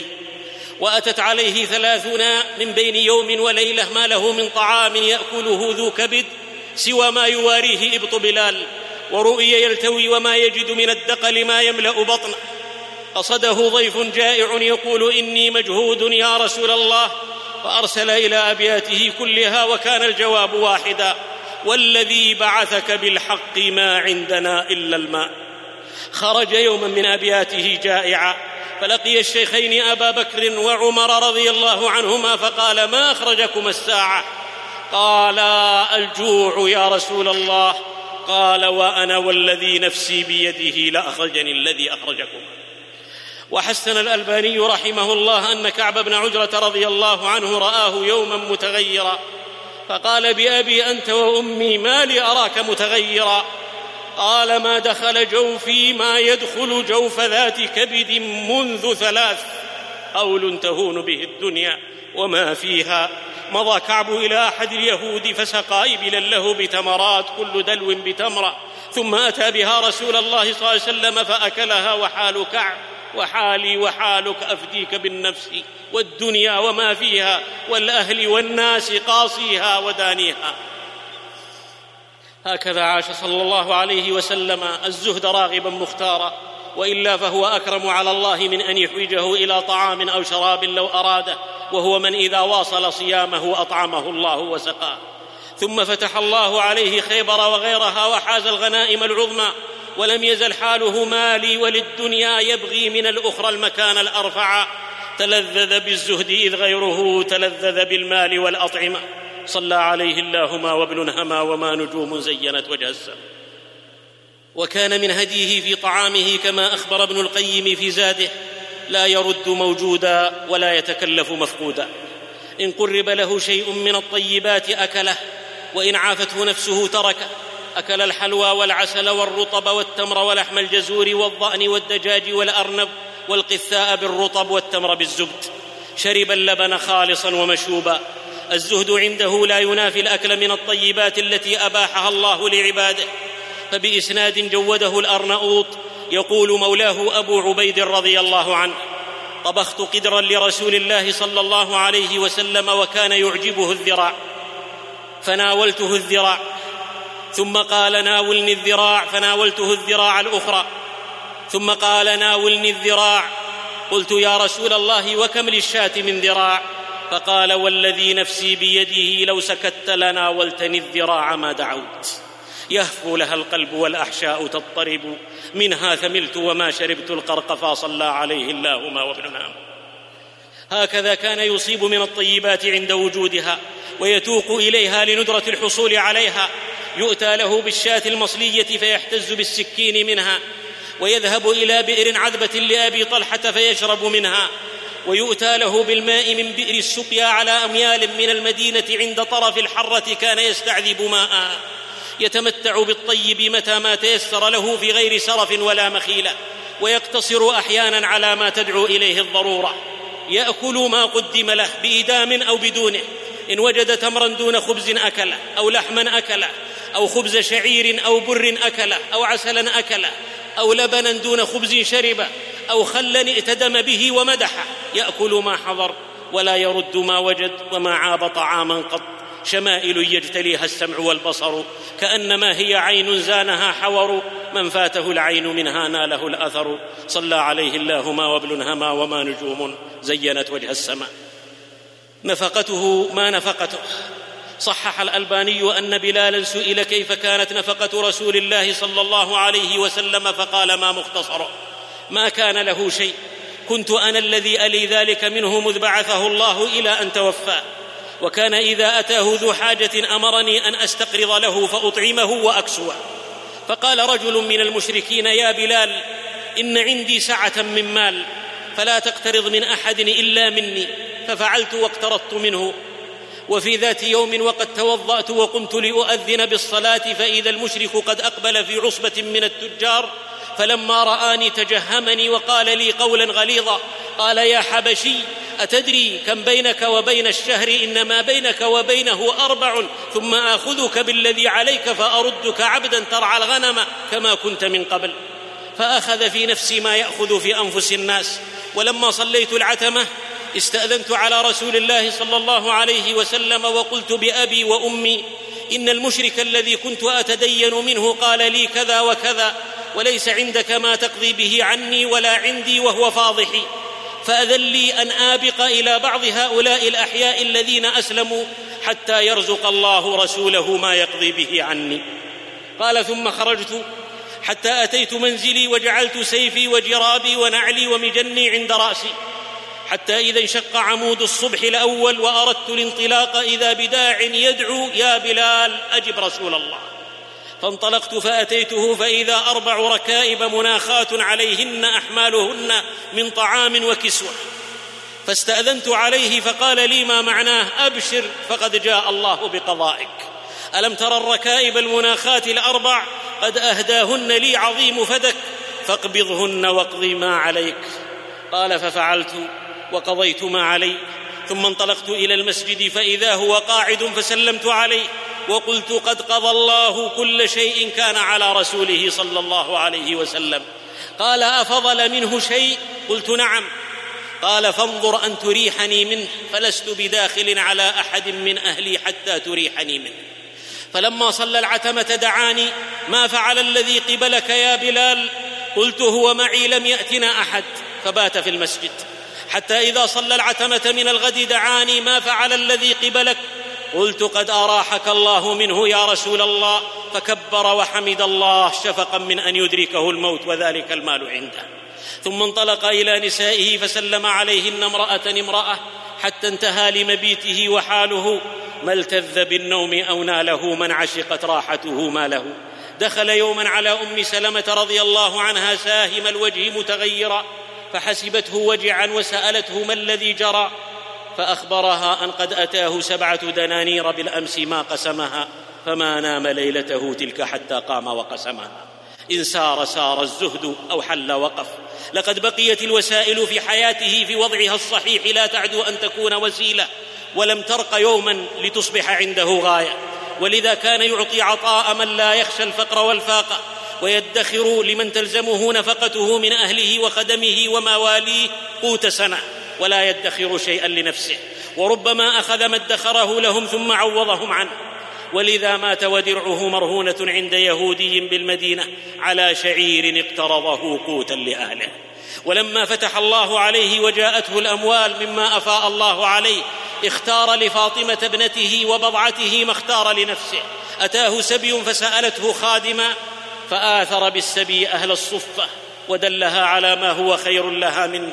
وأتت عليه 30 من بين يوم وليلة ما له من طعام يأكله ذو كبد سوى ما يواريه إبط بلال، ورؤي يلتوي وما يجد من الدقل ما يملأ بطنه. قصده ضيف جائع يقول: إني مجهود يا رسول الله، فأرسل إلى أبياته كلها وكان الجواب واحدا: والذي بعثك بالحق ما عندنا إلا الماء. خرج يوما من أبياته جائعا، فلقي الشيخين أبا بكر وعمر رضي الله عنهما، فقال: ما أخرجكم الساعة؟ قال: الجوع يا رسول الله. قال: وأنا والذي نفسي بيده لأخرجني الذي أخرجكم. وحسن الألباني رحمه الله أن كعب بن عجرة رضي الله عنه رآه يوما متغيرا، فقال: بأبي أنت وأمي ما لي أراك متغيرا؟ قال: ما دخل جوفي ما يدخل جوف ذات كبد منذ 3، قول تهون به الدنيا وما فيها. مضى كعب إلى أحد اليهود فسقى إبلا له بتمرات كل دلو بتمرة، ثم أتى بها رسول الله صلى الله عليه وسلم فأكلها، وحال كعب وحالي وحالك أفديك بالنفس والدنيا وما فيها والأهل والناس قاصيها ودانيها. هكذا عاش صلى الله عليه وسلم الزهد راغبا مختارا، وإلا فهو أكرم على الله من أن يحوجه إلى طعام أو شراب لو أراده، وهو من إذا واصل صيامه أطعمه الله وسقاه. ثم فتح الله عليه خيبر وغيرها وحاز الغنائم العظمى، ولم يزل حاله مالي وللدنيا يبغي من الأخرى المكان الأرفع. تلذذ بالزهد إذ غيره تلذذ بالمال والأطعمة. صلى عليه الله ما وابن هما وما نجوم زينت وجه السماء. وكان من هديه في طعامه كما أخبر ابن القيم في زاده: لا يرد موجودا ولا يتكلف مفقودا. إن قرب له شيء من الطيبات أكله، وإن عافته نفسه تركه. أكل الحلوى والعسل والرطب والتمر ولحم الجزور والضأن والدجاج والأرنب والقثاء بالرطب والتمر بالزبد. شرب اللبن خالصا ومشوبا. الزهد عنده لا ينافي الأكل من الطيبات التي أباحها الله لعباده. فبإسناد جوده الأرنؤوط يقول مولاه أبو عبيد رضي الله عنه: طبخت قدرا لرسول الله صلى الله عليه وسلم وكان يعجبه الذراع، فناولته الذراع، ثم قال ناولني الذراع، فناولته الذراع الأخرى، ثم قال ناولني الذراع. قلت يا رسول الله وكم للشاة من ذراع؟ فقال والذي نفسي بيده لو سكت لناولتني الذراع ما دعوت. يهفو لها القلب والأحشاء تضطرب، منها ثملت وما شربت القرقفا صلى عليه اللهم وابننا. هكذا كان يصيب من الطيبات عند وجودها ويتوق إليها لندرة الحصول عليها. يؤتى له بالشاة المصلية فيحتز بالسكين منها، ويذهب إلى بئر عذبة لأبي طلحة فيشرب منها، ويؤتى له بالماء من بئر السقيا على أميال من المدينة عند طرف الحرة كان يستعذب ماء، يتمتع بالطيب متى ما تيسر له في غير سرف ولا مخيلة، ويقتصر أحيانا على ما تدعو إليه الضرورة. يأكل ما قدم له بإدام أو بدونه، إن وجد تمرا دون خبز أكله، أو لحما أكله، أو خبز شعير أو بر أكله، أو عسلا أكله، أو لبنا دون خبز شربه، أو خلا ائتدم به ومدحه. يأكل ما حضر ولا يرد ما وجد، وما عاب طعاما قط. شمائل يجتليها السمع والبصر، كأنما هي عين زانها حور، من فاته العين منها ناله الأثر. صلى عليه اللهم وابلنهما وما نجوم زينت وجه السماء. نفقته ما نفقته. صحح الألباني أن بلالا سئل كيف كانت نفقة رسول الله صلى الله عليه وسلم فقال ما مختصره، ما كان له شيء، كنت أنا الذي ألي ذلك منه مذ بعثه الله إلى أن توفى، وكان إذا أتاه ذو حاجة أمرني أن أستقرض له فأطعمه وأكسوه. فقال رجل من المشركين يا بلال إن عندي سعة من مال فلا تقترض من أحد إلا مني، ففعلت واقترضت منه. وفي ذات يوم وقد توضأت وقمت لأؤذن بالصلاة فإذا المشرك قد أقبل في عصبة من التجار، فلما رآني تجهمني وقال لي قولا غليظا، قال يا حبشي أتدري كم بينك وبين الشهر؟ إنما بينك وبينه 4، ثم آخذك بالذي عليك فأردك عبدا ترعى الغنم كما كنت من قبل. فأخذ في نفسي ما يأخذ في أنفس الناس. ولما صليت العتمة استأذنت على رسول الله صلى الله عليه وسلم وقلت بأبي وأمي إن المشرك الذي كنت أتدين منه قال لي كذا وكذا، وليس عندك ما تقضي به عني ولا عندي وهو فاضحي، فأذن لي أن آبق إلى بعض هؤلاء الأحياء الذين أسلموا حتى يرزق الله رسوله ما يقضي به عني. قال ثم خرجت حتى أتيت منزلي وجعلت سيفي وجرابي ونعلي ومجني عند رأسي، حتى إذا انشق عمود الصبح الأول وأردت الانطلاق إذا بداع يدعو يا بلال أجب رسول الله. فانطلقت فأتيته فإذا 4 ركائب مناخات عليهن أحمالهن من طعام وكسوة، فاستأذنت عليه فقال لي ما معناه؟ أبشر فقد جاء الله بقضائك. ألم ترى الركائب المناخات 4 قد أهداهن لي عظيم فدك، فاقبضهن واقضي ما عليك. قال ففعلت وقضيت ما علي، ثم انطلقت إلى المسجد فإذا هو قاعد فسلمت عليه وقلت قد قضى الله كل شيء كان على رسوله صلى الله عليه وسلم. قال أفضل منه شيء؟ قلت نعم. قال فانظر أن تريحني منه، فلست بداخل على أحد من أهلي حتى تريحني منه. فلما صلى العتمة دعاني ما فعل الذي قبلك يا بلال؟ قلت هو معي لم يأتنا أحد، فبات في المسجد. حتى إذا صلى العتمة من الغد دعاني ما فعل الذي قبلك؟ قلت قد أراحك الله منه يا رسول الله، فكبر وحمد الله شفقا من أن يدركه الموت وذلك المال عنده. ثم انطلق إلى نسائه فسلم عليهن امرأة حتى انتهى لمبيته، وحاله ما التذ بالنوم أو ناله من عشقت راحته ما له. دخل يوما على أم سلمة رضي الله عنها ساهم الوجه متغيرا، فحسبته وجعا وسألته ما الذي جرى، فأخبرها أن قد أتاه 7 دنانير بالأمس ما قسمها، فما نام ليلته تلك حتى قام وقسمها. إن سار الزهد أو حل وقف. لقد بقيت الوسائل في حياته في وضعها الصحيح لا تعدو أن تكون وسيلة، ولم ترق يوما لتصبح عنده غاية. ولذا كان يعطي عطاء من لا يخشى الفقر والفاقة، ويدخر لمن تلزمه نفقته من أهله وخدمه ومواليه قوت سنة، ولا يدخر شيئا لنفسه، وربما أخذ ما ادخره لهم ثم عوضهم عنه. ولذا مات ودرعه مرهونة عند يهودي بالمدينة على شعير اقترضه قوتا لأهله. ولما فتح الله عليه وجاءته الأموال مما أفاء الله عليه اختار لفاطمة ابنته وبضعته ما اختار لنفسه. أتاه سبي فسألته خادما فآثر بالسبي أهل الصفة ودلها على ما هو خير لها منه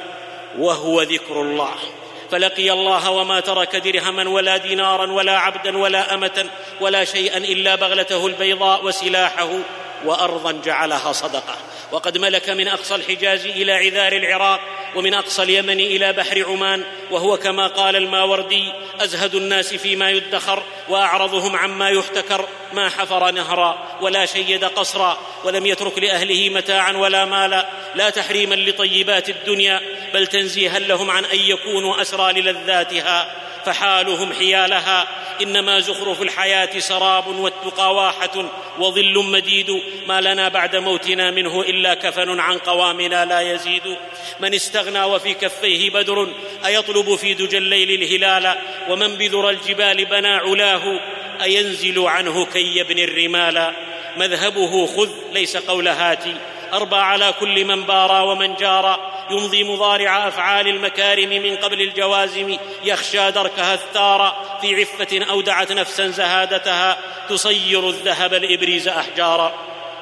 وهو ذكر الله، فلقي الله وما ترك درهما ولا دينارا ولا عبدا ولا أمة ولا شيئا إلا بغلته البيضاء وسلاحه وأرضا جعلها صدقة. وقد ملك من أقصى الحجاز إلى عذار العراق ومن أقصى اليمن إلى بحر عمان، وهو كما قال الماوردي أزهد الناس فيما يدخر وأعرضهم عما يحتكر، ما حفر نهرا ولا شيد قصرا ولم يترك لأهله متاعا ولا مالا، لا تحريما لطيبات الدنيا بل تنزيها لهم عن أن يكونوا أسرى للذاتها فحالهم حيالها. إنما زخرف الحياة سراب والتقى واحة وظل مديد، ما لنا بعد موتنا منه إلا كفن عن قوامنا لا يزيد. من استغنى وفي كفيه بدر أيطلب في دجى الليل الهلال، ومن بذر الجبال بنى علاه أينزل عنه كي يبني الرمال. مذهبه خذ ليس قول هاتي، أربى على كل من بارى ومن جارى، يمضي مضارع أفعال المكارم من قبل الجوازم، يخشى دركها الثارى في عفة أودعت نفسا زهادتها، تصير الذهب الإبريز أحجارا.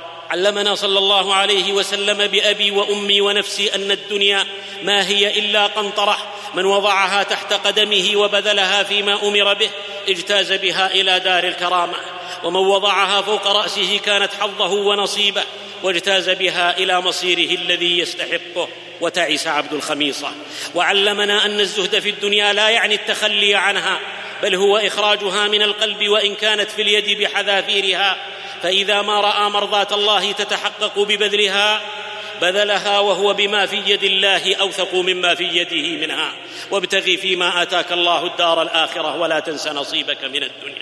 علمنا صلى الله عليه وسلم بأبي وأمي ونفسي أن الدنيا ما هي إلا قنطرة، من وضعها تحت قدمه وبذلها فيما أمر به اجتاز بها إلى دار الكرامة، ومن وضعها فوق رأسه كانت حظه ونصيبه واجتاز بها إلى مصيره الذي يستحقه وتعس عبد الخميصة. وعلمنا أن الزهد في الدنيا لا يعني التخلي عنها، بل هو إخراجها من القلب وإن كانت في اليد بحذافيرها، فإذا ما رأى مرضاة الله تتحقق ببذلها بذلها، وهو بما في يد الله أوثق مما في يده منها. وابتغي فيما آتاك الله الدار الآخرة ولا تنس نصيبك من الدنيا.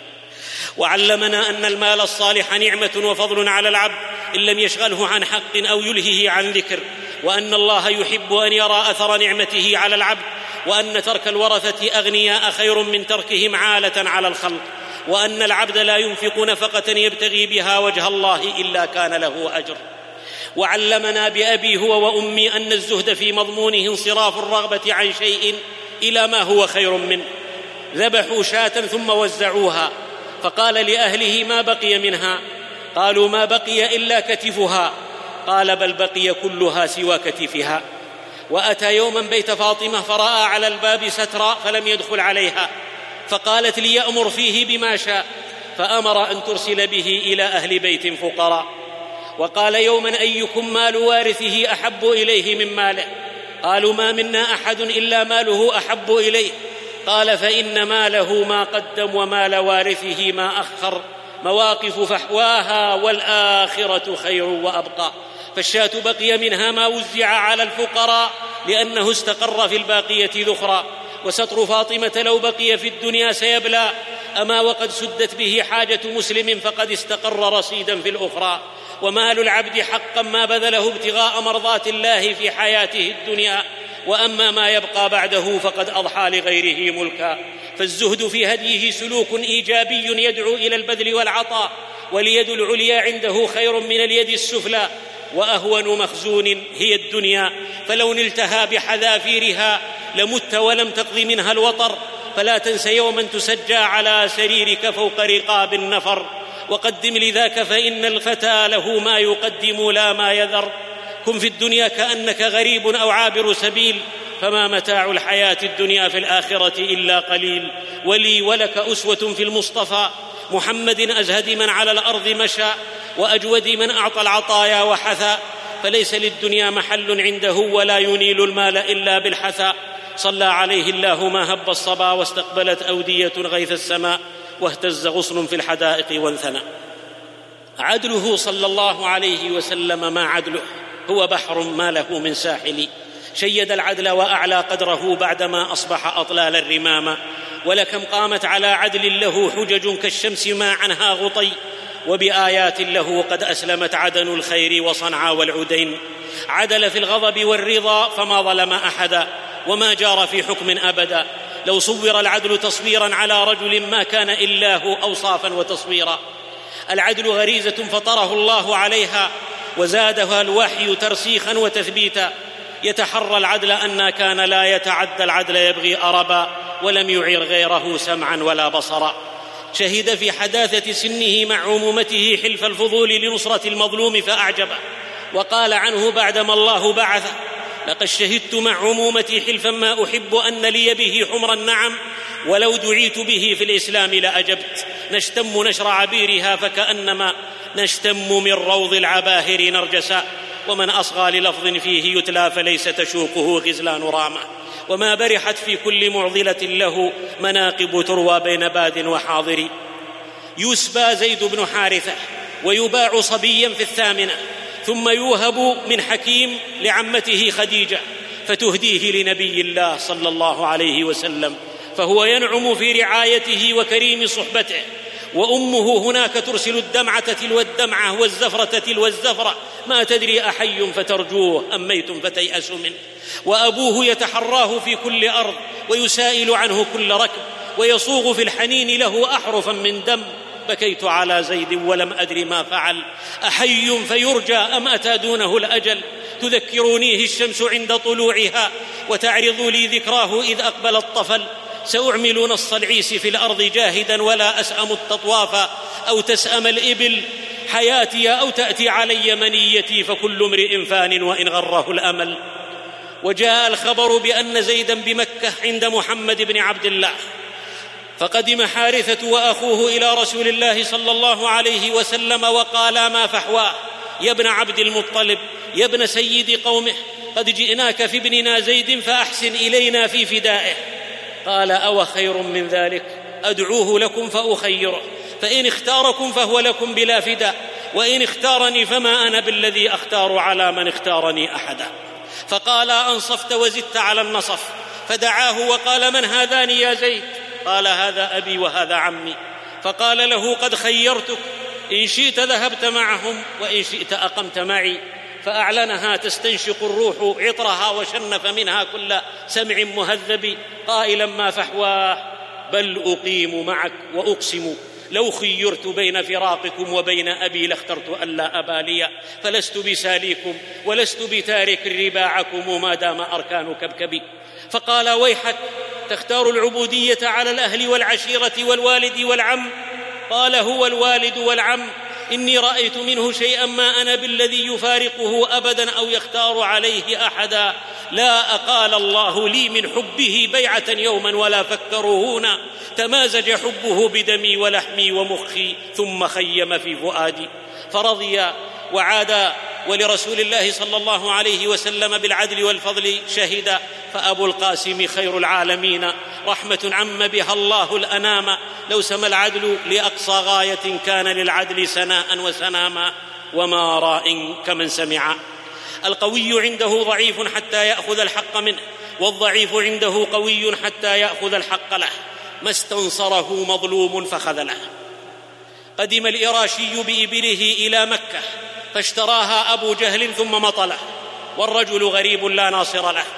وعلمنا أن المال الصالح نعمة وفضل على العبد إن لم يشغله عن حق أو يلهه عن ذكر، وأن الله يحب أن يرى أثر نعمته على العبد، وأن ترك الورثة أغنياء خير من تركهم عالة على الخلق، وأن العبد لا ينفق نفقة يبتغي بها وجه الله إلا كان له أجر. وعلمنا بأبي هو وأمي أن الزهد في مضمونه انصراف الرغبة عن شيء إلى ما هو خير منه. ذبحوا شاة ثم وزعوها، فقال لأهله ما بقي منها؟ قالوا ما بقي إلا كتفها. قال بل بقي كلها سوى كتفها. وأتى يوما بيت فاطمة فرأى على الباب سترا فلم يدخل عليها، فقالت ليأمر فيه بما شاء، فأمر أن ترسل به إلى أهل بيت فقراء. وقال يوما أيكم مال وارثه أحب إليه من ماله؟ قالوا ما منا أحد إلا ماله أحب إليه. قال فإن ماله ما قدم ومال وارثه ما أخر، مواقف فحواها والآخرة خير وأبقى. فالشاة بقي منها ما وزع على الفقراء لأنه استقر في الباقية ذخرا. وستر فاطمة لو بقي في الدنيا سيبلى، أما وقد سدت به حاجة مسلم فقد استقر رصيدا في الأخرى. ومال العبد حقا ما بذله ابتغاء مرضات الله في حياته الدنيا، وأما ما يبقى بعده فقد أضحى لغيره ملكا. فالزهد في هديه سلوك إيجابي يدعو إلى البذل والعطاء، واليد العليا عنده خير من اليد السفلى، وأهون مخزون هي الدنيا، فلو نلتها بحذافيرها لمت ولم تقض منها الوطر. فلا تنس يوما تسجى على سريرك فوق رقاب النفر، وقدم لذاك فإن الفتى له ما يقدم لا ما يذر. كن في الدنيا كأنك غريب أو عابر سبيل، فما متاع الحياة الدنيا في الآخرة إلا قليل. ولي ولك أسوة في المصطفى محمد أزهد من على الأرض مشى، وأجود من أعطى العطايا وحثى. فليس للدنيا محل عنده ولا ينيل المال إلا بالحثى. صلى عليه الله ما هب الصبا، واستقبلت أودية غيث السماء، واهتز غصن في الحدائق وانثنى. عدله صلى الله عليه وسلم ما عدله، هو بحر ما له من ساحل. شيد العدل وأعلى قدره بعدما أصبح أطلال الرمام. ولكم قامت على عدل له حجج كالشمس ما عنها غطي، وبآيات له قد أسلمت عدن الخير وصنعا والعدين. عدل في الغضب والرضا فما ظلم أحدا، وما جار في حكم أبدا. لو صور العدل تصويرا على رجل ما كان إلاه أوصافا وتصويرا. العدل غريزة فطره الله عليها وزادها الوحي ترسيخا وتثبيتا. يتحرى العدل أن كان لا يتعدى العدل يبغي أربا ولم يعير غيره سمعا ولا بصرا. شهد في حداثة سنه مع عمومته حلف الفضول لنصرة المظلوم فأعجبه، وقال عنه بعدما الله بعثه: لقد شهدت مع عمومتي حلفا ما أحب أن لي به حمر النعم، ولو دعيت به في الإسلام لأجبت. نشتم نشر عبيرها فكأنما نشتم من روض العباهر نرجسا، ومن أصغى للفظ فيه يتلى فليس تشوقه غزلان رامة، وما برحت في كل معضلة له مناقب تروى بين باد وحاضر. يسبى زيد بن حارثة ويباع صبيا في 8، ثم يوهب من حكيم لعمته خديجة فتهديه لنبي الله صلى الله عليه وسلم، فهو ينعم في رعايته وكريم صحبته، وأمه هناك ترسل الدمعة تلو الدمعة والزفرة تلو الزفرة، ما تدري أحي فترجوه أم ميت فتيأس منه. وأبوه يتحراه في كل أرض ويسائل عنه كل ركب، ويصوغ في الحنين له أحرفا من دم. بكيت على زيد ولم أدري ما فعل، أحي فيرجى أم أتى دونه الأجل؟ تذكرونيه الشمس عند طلوعها وتعرض لي ذكراه إذ أقبل الطفل. سأعمل نص العيس في الأرض جاهدا ولا أسأم التطواف أو تسأم الإبل حياتي أو تأتي علي منيتي، فكل امرئ فان وإن غره الأمل. وجاء الخبر بأن زيدا بمكة عند محمد بن عبد الله، فقدم حارثة وأخوه إلى رسول الله صلى الله عليه وسلم وقالا: ما فحواه يا ابن عبد المطلب يا ابن سيد قومه، قد جئناك في ابننا زيد فأحسن إلينا في فدائه. قال: أو خير من ذلك؟ أدعوه لكم فأخيره، فإن اختاركم فهو لكم بلا فداء، وإن اختارني فما أنا بالذي أختار على من اختارني أحدا. فقال: أنصفت وزدت على النصف. فدعاه وقال: من هذان يا زيد؟ قال: هذا أبي وهذا عمي. فقال له: قد خيرتك، إن شئت ذهبت معهم وإن شئت أقمت معي. فأعلنها تستنشق الروح عطرها وشنف منها كل سمع مهذب قائلا: ما فحواه بل أقيم معك وأقسم لو خيرت بين فراقكم وبين أبي لاخترت ألا أبالي، فلست بساليكم ولست بتارك رباعكم ما دام أركان كبكبي. فقال: ويحك، تختار العبودية على الأهل والعشيرة والوالد والعم؟ قال: هو الوالد والعم، إني رأيت منه شيئا ما أنا بالذي يفارقه أبدا أو يختار عليه أحدا. لا أقال الله لي من حبه بيعة يوما ولا فكره هنا، تمازج حبه بدمي ولحمي ومخي ثم خيم في فؤادي. فرضي وعادا، ولرسول الله صلى الله عليه وسلم بالعدل والفضل شهد. فأبو القاسم خير العالمين، رحمة عم بها الله الأنام. لو سمى العدل لأقصى غاية كان للعدل سناء وسناما، وما راء كمن سمع. القوي عنده ضعيف حتى يأخذ الحق منه، والضعيف عنده قوي حتى يأخذ الحق له. ما استنصره مظلوم فخذله. قدم الإراشي بإبله إلى مكة فاشتراها أبو جهل ثم مطله، والرجل غريب لا ناصر له.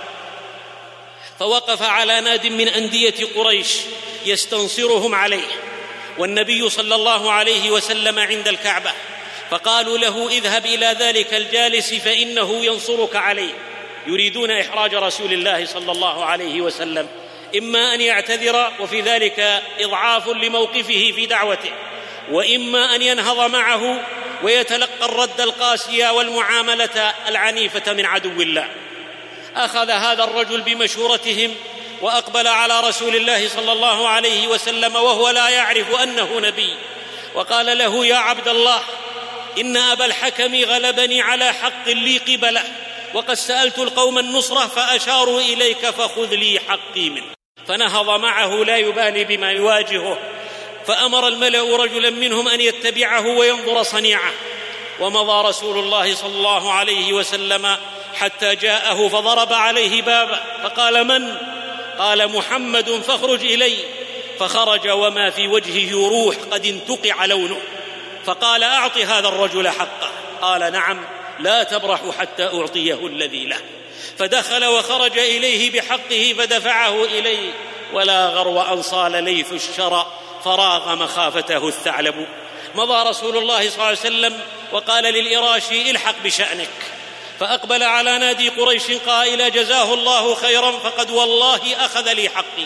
فوقف على ناد من أندية قريش يستنصرهم عليه، والنبي صلى الله عليه وسلم عند الكعبة، فقالوا له: اذهب إلى ذلك الجالس فإنه ينصرك عليه. يريدون إحراج رسول الله صلى الله عليه وسلم، إما أن يعتذر وفي ذلك إضعاف لموقفه في دعوته، وإما أن ينهض معه ويتلقى الرد القاسي والمعاملة العنيفة من عدو الله. أخذ هذا الرجل بمشورتهم وأقبل على رسول الله صلى الله عليه وسلم وهو لا يعرف أنه نبي، وقال له: يا عبد الله، إن أبا الحكم غلبني على حق لي قبله، وقد سألت القوم النصرة فأشاروا إليك فخذ لي حقي منه. فنهض معه لا يبالي بما يواجهه، فأمر الملأ رجلا منهم أن يتبعه وينظر صنيعه. ومضى رسول الله صلى الله عليه وسلم حتى جاءه فضرب عليه بابا فقال: من؟ قال: محمد، فاخرج إلي. فخرج وما في وجهه روح قد انتقع لونه، فقال: أعط هذا الرجل حقه. قال: نعم، لا تبرح حتى أعطيه الذي له. فدخل وخرج إليه بحقه فدفعه إليه. ولا غرو أن صال ليث الشرى فراغ مخافته الثعلب. مضى رسول الله صلى الله عليه وسلم وقال للإراشي: الحق بشأنك. فأقبل على نادي قريش قائلا: جزاه الله خيرا، فقد والله أخذ لي حقي.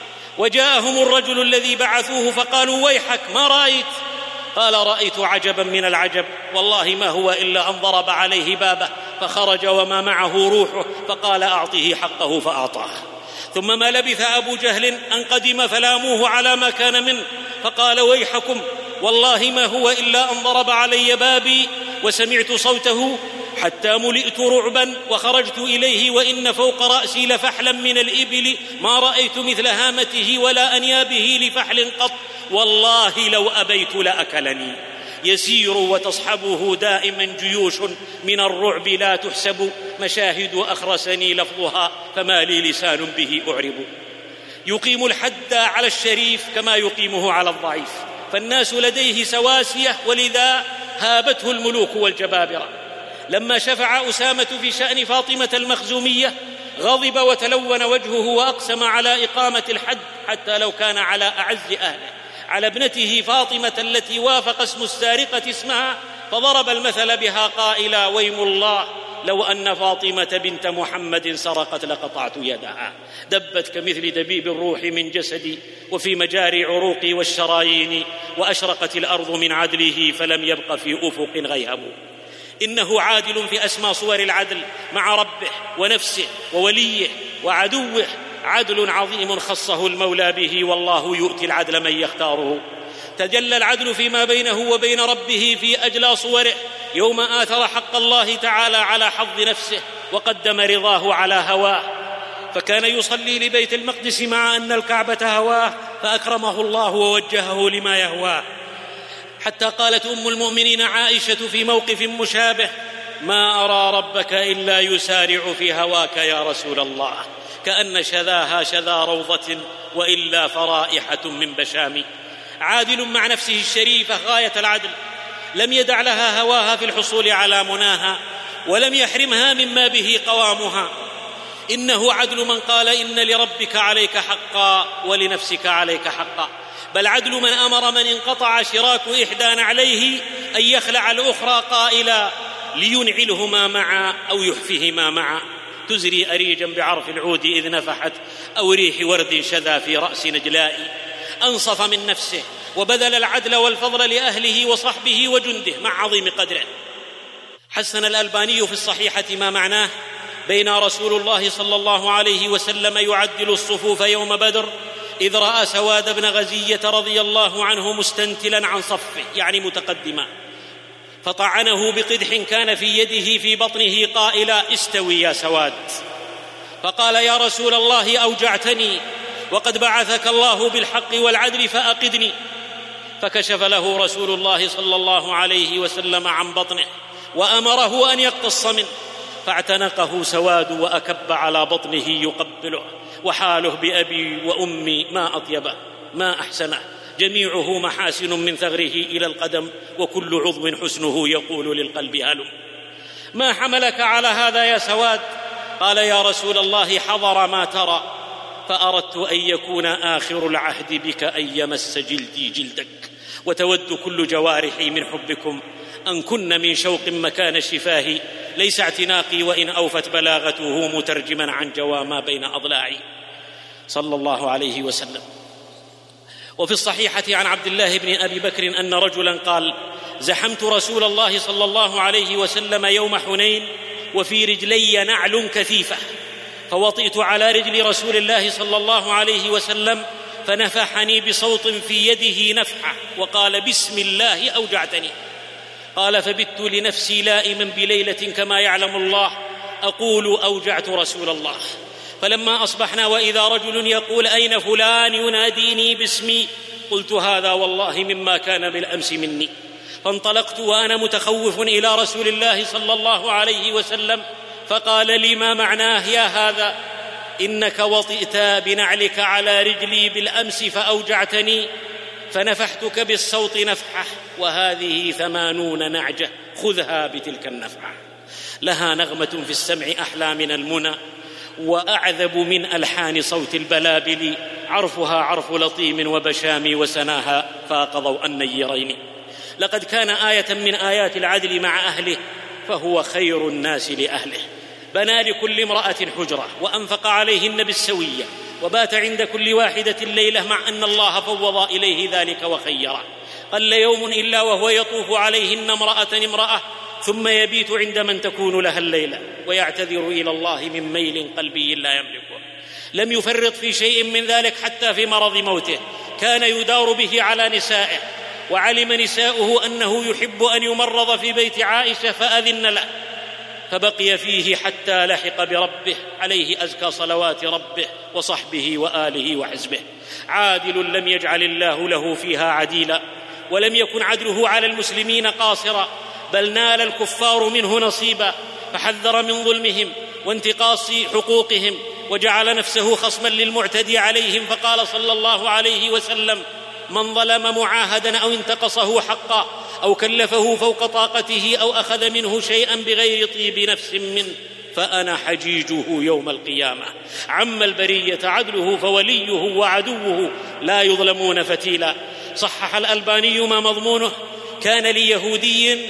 وجاءهم الرجل الذي بعثوه فقالوا: ويحك، ما رأيت؟ قال: رأيت عجبا من العجب، والله ما هو إلا أن ضرب عليه بابه فخرج وما معه روحه، فقال: أعطه حقه فأعطاه. ثم ما لبث أبو جهل أن قدم فلاموه على ما كان منه، فقال: ويحكم، والله ما هو إلا أن ضرب علي بابي وسمعت صوته حتى ملئت رعبا وخرجت إليه، وإن فوق رأسي لفحلا من الإبل ما رأيت مثل هامته ولا أنيابه لفحل قط، والله لو أبيت لأكلني. يسير وتصحبه دائما جيوش من الرعب لا تحسب، مشاهد أخرسني لفظها فما لي لسان به أعرب. يقيم الحد على الشريف كما يقيمه على الضعيف، فالناس لديه سواسية، ولذا هابته الملوك والجبابرة. لما شفع أسامة في شأن فاطمة المخزومية غضب وتلون وجهه وأقسم على إقامة الحد حتى لو كان على أعز أهله، على ابنته فاطمة التي وافق اسم السارقة اسمها، فضرب المثل بها قائلا: ويم الله لو أن فاطمة بنت محمد سرقت لقطعت يدها، دبت كمثل دبيب الروح من جسدي وفي مجاري عروقي والشرايين، وأشرقت الأرض من عدله فلم يبق في أفق غيهب. إنه عادل في أسمى صور العدل مع ربه ونفسه ووليه وعدوه، عدل عظيم خصه المولى به، والله يؤتي العدل من يختاره. تجلى العدل فيما بينه وبين ربه في أجلى صوره، يوم آثر حق الله تعالى على حظ نفسه وقدم رضاه على هواه، فكان يصلي لبيت المقدس مع أن الكعبة هواه، فأكرمه الله ووجهه لما يهواه. حتى قالت أم المؤمنين عائشة في موقف مشابه: ما أرى ربك إلا يسارع في هواك يا رسول الله، كأن شذاها شذا روضة وإلا فرائحة من بشام. عادل مع نفسه الشريفة غاية العدل، لم يدع لها هواها في الحصول على مناها، ولم يحرمها مما به قوامها. إنه عدل من قال: إن لربك عليك حقا ولنفسك عليك حقا، بل عدل من أمر من انقطع شراك إحدى نعليه أن يخلع الأخرى قائلا: لينعلهما معا أو يحفهما معا، تزري أريجا بعرف العود إذ نفحت، أو ريح ورد شذا في رأس نجلائي. أنصف من نفسه وبذل العدل والفضل لأهله وصحبه وجنده مع عظيم قدره. حسن الألباني في الصحيحة ما معناه: بين رسول الله صلى الله عليه وسلم يعدل الصفوف يوم بدر إذ رأى سواد بن غزية رضي الله عنه مستنتلا عن صفه، يعني متقدما، فطعنه بقدح كان في يده في بطنه قائلا: استوي يا سواد. فقال: يا رسول الله أوجعتني، وقد بعثك الله بالحق والعدل فأقدني. فكشف له رسول الله صلى الله عليه وسلم عن بطنه وأمره أن يقتص منه، فاعتنقه سواد وأكب على بطنه يقبله، وحاله بأبي وأمي ما أطيبه ما أحسنه، جميعه محاسن من ثغره إلى القدم، وكل عضو حسنه يقول للقلب هلم. ما حملك على هذا يا سواد؟ قال: يا رسول الله حضر ما ترى، فأردت أن يكون آخر العهد بك أن يمس جلدي جلدك، وتود كل جوارحي من حبكم أن كن من شوق مكان الشفاه، ليس اعتناقي وإن أوفت بلاغته مترجما عن جوى ما بين أضلاعي، صلى الله عليه وسلم. وفي الصحيحة عن عبد الله بن أبي بكر أن رجلا قال: زحمت رسول الله صلى الله عليه وسلم يوم حنين وفي رجلي نعل كثيفة، فوطئت على رجل رسول الله صلى الله عليه وسلم فنفحني بصوت في يده نفحة وقال: بسم الله أوجعتني. قال: فبت لنفسي لائما بليلة كما يعلم الله أقول أوجعت رسول الله. فلما أصبحنا وإذا رجل يقول: أين فلان؟ يناديني باسمي. قلت: هذا والله مما كان بالأمس مني. فانطلقت وأنا متخوف إلى رسول الله صلى الله عليه وسلم، فقال لي: ما معناه يا هذا؟ إنك وطئت بنعلك على رجلي بالأمس فأوجعتني، فنفحتك بالصوت نفحة، وهذه 80 نعجة، خذها بتلك النفحة، لها نغمة في السمع أحلى من المنى، وأعذب من ألحان صوت البلابل، عرفها عرف لطيم وبشام وسناها فاق ضوء النيرين. لقد كان آية من آيات العدل مع أهله، فهو خير الناس لأهله. بنى لكل امرأة حجرة وأنفق عليهن بالسوية، وبات عند كل واحدة ليلة، مع أن الله فوض إليه ذلك وخيره. قل يوم إلا وهو يطوف عليهن امرأة ثم يبيت عند من تكون لها الليلة، ويعتذر إلى الله من ميل قلبي لا يملكه. لم يفرط في شيء من ذلك حتى في مرض موته، كان يدار به على نسائه، وعلم نساؤه أنه يحب أن يمرض في بيت عائشة فأذن له، فبقي فيه حتى لحق بربه، عليه أزكى صلوات ربه وصحبه وآله وحزبه. عادل لم يجعل الله له فيها عديلا، ولم يكن عدله على المسلمين قاصرا، بل نال الكفار منه نصيبا، فحذر من ظلمهم وانتقاص حقوقهم، وجعل نفسه خصما للمعتدي عليهم، فقال صلى الله عليه وسلم: من ظلم معاهدا أو انتقصه حقا أو كلفه فوق طاقته أو أخذ منه شيئا بغير طيب نفس منه فأنا حجيجه يوم القيامة. عم البرية عدله، فوليه وعدوه لا يظلمون فتيلا. صحح الألباني ما مضمونه: كان ليهودي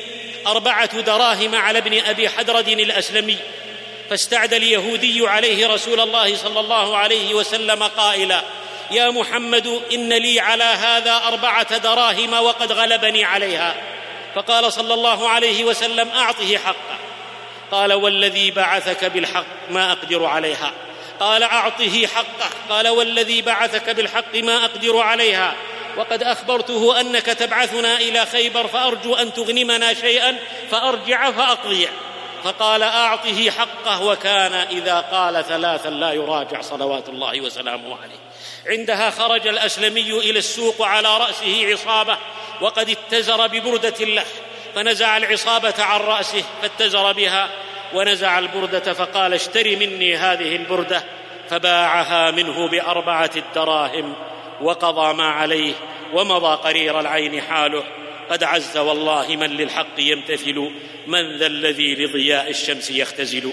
4 دراهم على ابن أبي حدرد الأسلمي، فاستعدى اليهودي عليه رسول الله صلى الله عليه وسلم قائلا: يا محمد، إن لي على هذا 4 دراهم وقد غلبني عليها. فقال صلى الله عليه وسلم: أعطه حقه. قال: والذي بعثك بالحق ما أقدر عليها. قال: أعطه حقه. قال: والذي بعثك بالحق ما أقدر عليها، وقد أخبرته أنك تبعثنا إلى خيبر، فأرجو أن تغنمنا شيئا فأرجع فأقضي. فقال: أعطه حقه. وكان إذا قال 3 لا يراجع صلوات الله وسلامه عليه. عندها خرج الأسلمي إلى السوق على رأسه عصابة، وقد اتزر ببردة له، فنزع العصابة عن رأسه فاتزر بها، ونزع البردة فقال: اشتري مني هذه البردة، فباعها منه ب4 دراهم وقضى ما عليه، ومضى قرير العين حاله. قد عز والله من للحق يمتثل، من ذا الذي لضياء الشمس يختزل.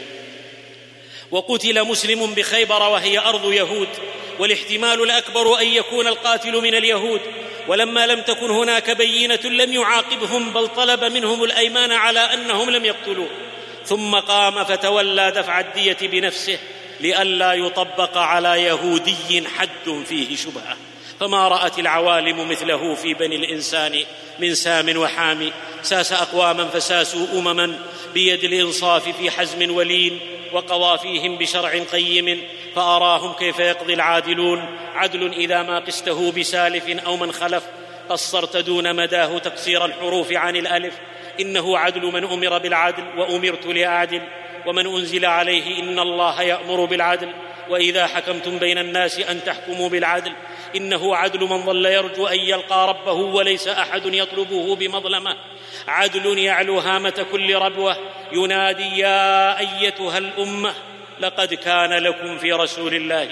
وقتل مسلم بخيبر وهي أرض يهود، والاحتمال الأكبر أن يكون القاتل من اليهود، ولما لم تكن هناك بينة لم يعاقبهم، بل طلب منهم الأيمان على أنهم لم يقتلوه، ثم قام فتولى دفع الدية بنفسه لئلا يطبق على يهودي حد فيه شبهة. فما رأت العوالم مثله في بني الإنسان من سام وحام، ساس أقواما فساسوا أمما بيد الإنصاف في حزم ولين، وقضى فيهم بشرع قيم، فأراهم كيف يقضي العادلون. عدل إذا ما قسته بسالف أو من خلف، قصرت دون مداه تقصير الحروف عن الألف. إنه عدل من أمر بالعدل، وأمرت لأعدل، ومن أنزل عليه إن الله يأمر بالعدل، وإذا حكمتم بين الناس أن تحكموا بالعدل. إنه عدل من ظل يرجو أن يلقى ربه وليس أحد يطلبه بمظلمة. عدل يعلو هامة كل ربوة، ينادي: يا أيتها الأمة لقد كان لكم في رسول الله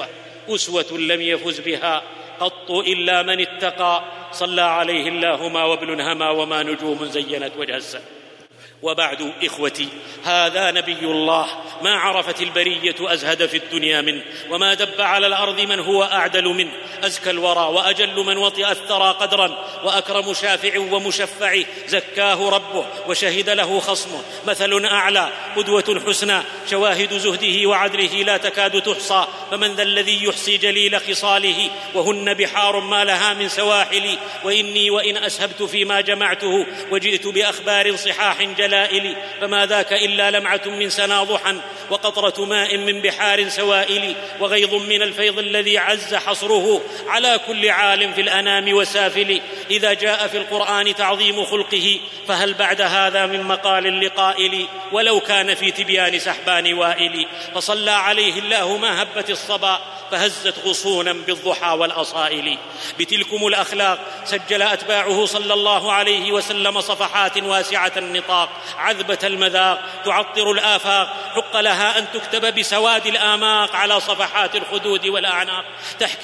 أسوة لم يفز بها قط إلا من اتقى، صلى عليه الله ما وابل هما وما نجوم زينت وجه السماء. وبعد إخوتي، هذا نبي الله ما عرفت البرية أزهد في الدنيا منه، وما دب على الأرض من هو أعدل منه، أزكى الورى وأجل من وطئ الثرى قدرا، وأكرم شافع ومشفع زكاه ربه وشهد له خصمه، مثل أعلى قدوة حسنى، شواهد زهده وعدله لا تكاد تحصى. فمن ذا الذي يحصي جليل خصاله، وهن بحار ما لها من سواحل. وإني وإن أسهبت فيما جمعته، وجئت بأخبار صحاح جلائل، فما ذاك إلا لمعة من سنا ضحى، وقطرة ماء من بحار سوائل، وغيض من الفيض الذي عز حصره على كل عالم في الأنام وسافل. إذا جاء في القرآن تعظيم خلقه، فهل بعد هذا من مقال لقائل، ولو كان في تبيان سحبان وائل. فصلى عليه الله ما هبت الصبا، فهزت غصونا بالضحى والأصائل. بتلكم الأخلاق سجل أتباعه صلى الله عليه وسلم صفحات واسعة النطاق، عذبة المذاق تعطر الآفاق، حق لها أن تكتب بسواد الآماق على صفحات الخدود والأعناق. تحكي الرياض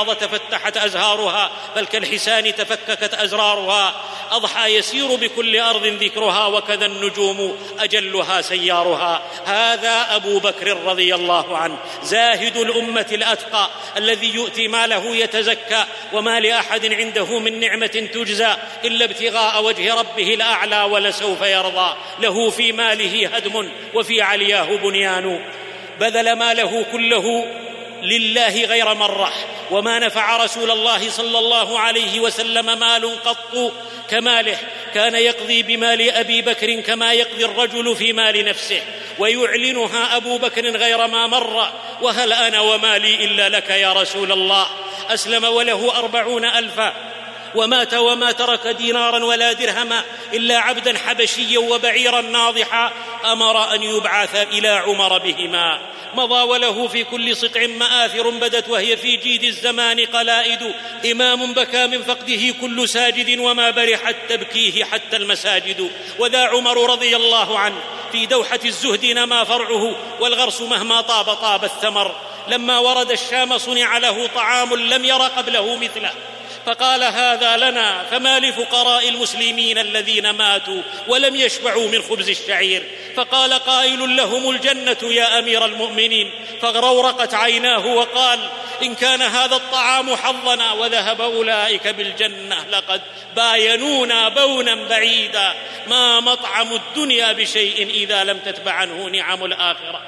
الرياض تفتحت أزهارها، بل كالحسان تفككت أزرارها. أضحى يسير بكل أرض ذكرها، وكذا النجوم أجلها سيارها. هذا أبو بكر رضي الله عنه، زاهد الأمة الأتقى، الذي يؤتي ماله يتزكى، وما لأحد عنده من نعمة تجزى إلا ابتغاء وجه ربه الأعلى ولسوف يرضى. له في ماله هدم وفي علياه بنيان، بذل ماله كله لله غير مرة، وما نفع رسول الله صلى الله عليه وسلم مال قط كماله. كان يقضي بمال أبي بكر كما يقضي الرجل في مال نفسه، ويعلنها أبو بكر غير ما مر: وهل أنا ومالي إلا لك يا رسول الله. أسلم وله 40,000، ومات وما ترك دينارا ولا درهما إلا عبدا حبشيا وبعيرا ناضحا أمر أن يبعث إلى عمر بهما. مضى وله في كل سطع مآثر بدت وهي في جيد الزمان قلائد. إمام بكى من فقده كل ساجد، وما برحت تبكيه حتى المساجد. وذا عمر رضي الله عنه في دوحة الزهد نما فرعه، والغرس مهما طاب الثمر. لما ورد الشام صنع له طعام لم ير قبله مثله، فقال: هذا لنا، فما لفقراء المسلمين الذين ماتوا ولم يشبعوا من خبز الشعير. فقال قائل: لهم الجنة يا أمير المؤمنين. فغرورقت عيناه وقال: إن كان هذا الطعام حظنا وذهب أولئك بالجنة لقد باينونا بونا بعيدا. ما مطعم الدنيا بشيء إذا لم تتبع عنه نعم الآخرة.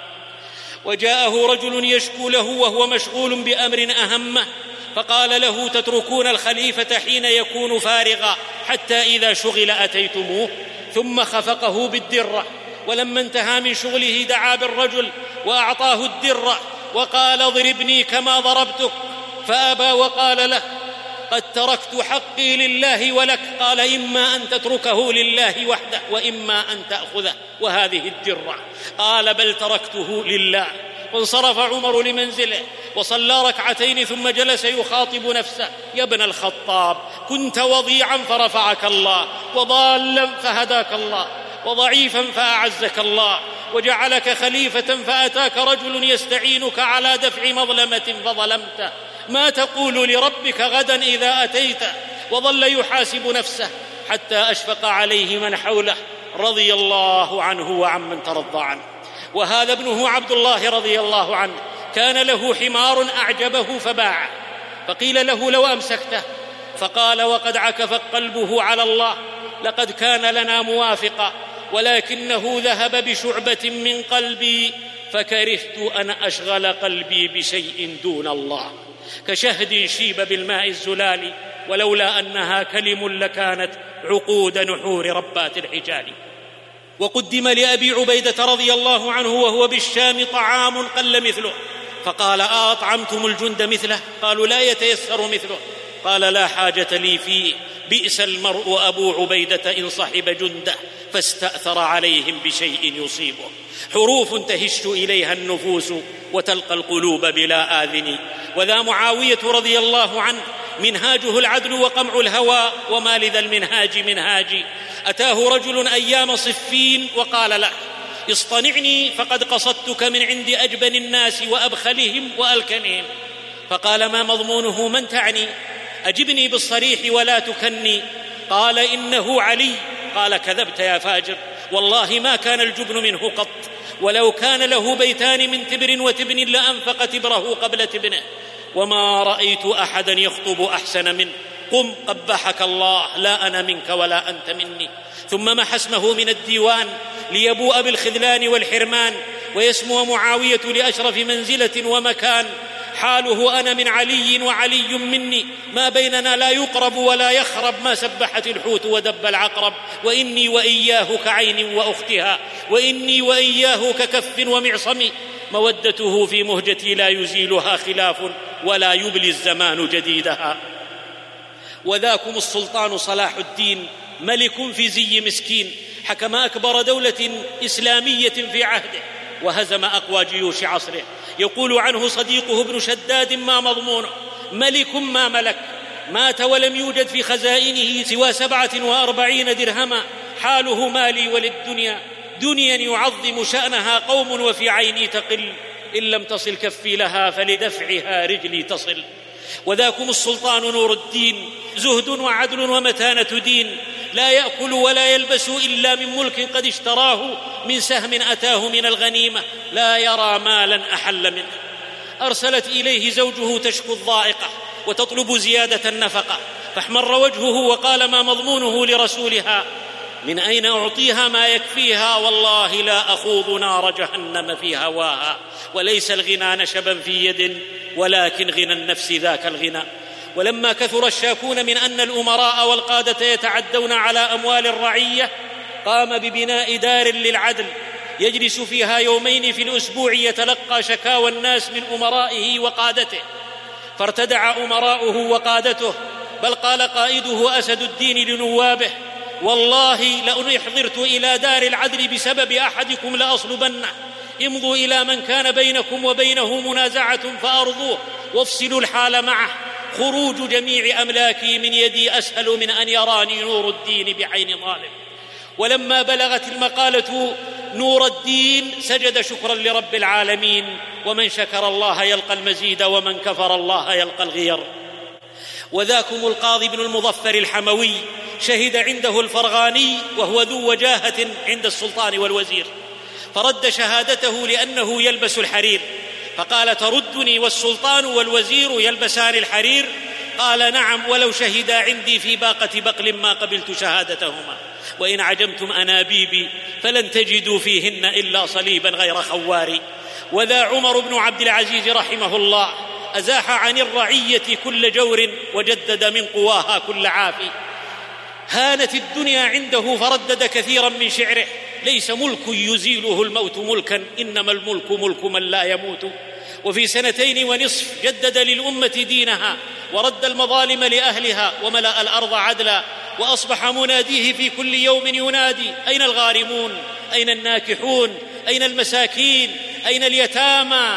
وجاءه رجل يشكو له وهو مشغول بأمر أهمه، فقال له: تتركون الخليفة حين يكون فارغا حتى إذا شغل أتيتموه؟ ثم خفقه بالدرة، ولما انتهى من شغله دعا بالرجل وأعطاه الدرة وقال: اضربني كما ضربتك. فأبى وقال له: قد تركت حقي لله ولك. قال: إما أن تتركه لله وحده، وإما أن تأخذه وهذه الدرة. قال: بل تركته لله. وانصرف عمر لمنزله وصلى ركعتين، ثم جلس يخاطب نفسه: يا ابن الخطاب، كنت وضيعا فرفعك الله، وضالا فهداك الله، وضعيفا فأعزك الله، وجعلك خليفة، فأتاك رجل يستعينك على دفع مظلمة فظلمته. ما تقول لربك غدا إذا أتيته؟ وظل يحاسب نفسه حتى أشفق عليه من حوله رضي الله عنه وعمن ترضى عنه. وهذا ابنه عبد الله رضي الله عنه كان له حمار أعجبه فباعه، فقيل له: لو أمسكته. فقال وقد عكف قلبه على الله: لقد كان لنا موافقا، ولكنه ذهب بشعبة من قلبي، فكرهت أن أشغل قلبي بشيء دون الله. كشهد شيب بالماء الزلال، ولولا أنها كلم لكانت عقود نحور ربات الحجال. وقدم لأبي عبيدة رضي الله عنه وهو بالشام طعام قل مثله، فقال: أطعمتم الجند مثله؟ قالوا: لا يتيسر مثله. قال: لا حاجة لي فيه، بئس المرء أبو عبيدة إن صحب جنده فاستأثر عليهم بشيء يصيبه. حروف تهش إليها النفوس وتلقى القلوب بلا آذن. وذا معاوية رضي الله عنه منهاجه العدل وقمع الهوى، وما لذا المنهاج منهاجي. أتاه رجل أيام صفين وقال له: اصطنعني فقد قصدتك من عند أجبن الناس وأبخلهم وألكنهم. فقال: ما مضمونه؟ من تعني؟ أجبني بالصريح ولا تكني. قال: إنه علي. قال: كذبت يا فاجر، والله ما كان الجبن منه قط، ولو كان له بيتان من تبر وتبن لأنفق تبره قبل تبنه، وما رأيت أحدا يخطب أحسن منه. قم قبحك الله، لا أنا منك ولا أنت مني. ثم محى اسمه من الديوان ليبوء بالخذلان والحرمان، ويسمو معاوية لأشرف منزلة ومكان. حاله أنا من علي وعلي مني، ما بيننا لا يقرب ولا يخرب، ما سبحت الحوت ودب العقرب. وإني وإياه كعين وأختها، وإني وإياه ككف ومعصم، مودته في مهجتي لا يزيلها خلاف، ولا يبلي الزمان جديدها. وذاكم السلطان صلاح الدين، ملك في زي مسكين، حكم أكبر دولة إسلامية في عهده، وهزم أقوى جيوش عصره. يقول عنه صديقه ابن شداد: ما مضمونه؟ ملك ما ملك، مات ولم يوجد في خزائنه سوى 47 درهما. حاله مالي وللدنيا، دنيا يعظم شأنها قوم وفي عيني تقل، إن لم تصل كفي لها فلدفعها رجلي تصل. وذاكم السلطان نور الدين، زهد وعدل ومتانة دين، لا يأكل ولا يلبس إلا من ملك قد اشتراه، من سهم أتاه من الغنيمة، لا يرى مالا أحل منه. أرسلت إليه زوجه تشكو الضائقة وتطلب زيادة النفقة، فاحمر وجهه وقال ما مضمونه لرسولها: من أين أعطيها ما يكفيها؟ والله لا أخوض نار جهنم في هواها. وليس الغنى نشبا في يد، ولكن غنى النفس ذاك الغنى. ولما كثر الشاكون من أن الأمراء والقادة يتعدون على أموال الرعية، قام ببناء دار للعدل يجلس فيها يومين في الأسبوع يتلقى شكاوى الناس من أمرائه وقادته. فارتدع أمراؤه وقادته، بل قال قائده أسد الدين لنوابه: والله لئن احضرت إلى دار العدل بسبب أحدكم لأصلبنه. امضوا إلى من كان بينكم وبينه منازعة فأرضوه وافصلوا الحال معه. خروج جميع أملاكي من يدي أسهل من أن يراني نور الدين بعين ظالم. ولما بلغت المقالة نور الدين سجد شكرا لرب العالمين، ومن شكر الله يلقى المزيد، ومن كفر الله يلقى الغير. وذاكم القاضي بن المظفر الحموي، شهد عنده الفرغاني وهو ذو وجاهة عند السلطان والوزير، فرد شهادته لأنه يلبس الحرير، فقال: تردني والسلطان والوزير يلبسان الحرير؟ قال: نعم، ولو شهدا عندي في باقة بقل ما قبلت شهادتهما، وإن عجمتم أنابيبي فلن تجدوا فيهن إلا صليبا غير خوار. وذا عمر بن عبد العزيز رحمه الله، أزاح عن الرعية كل جور وجدد من قواها كل عافي. هانت الدنيا عنده فردد كثيرا من شعره: ليس ملك يزيله الموت ملكا، إنما الملك ملك من لا يموت. وفي 2.5 سنين جدد للأمة دينها، ورد المظالم لأهلها، وملأ الأرض عدلا. وأصبح مناديه في كل يوم ينادي: أين الغارمون؟ أين الناكحون؟ أين المساكين؟ أين اليتامى؟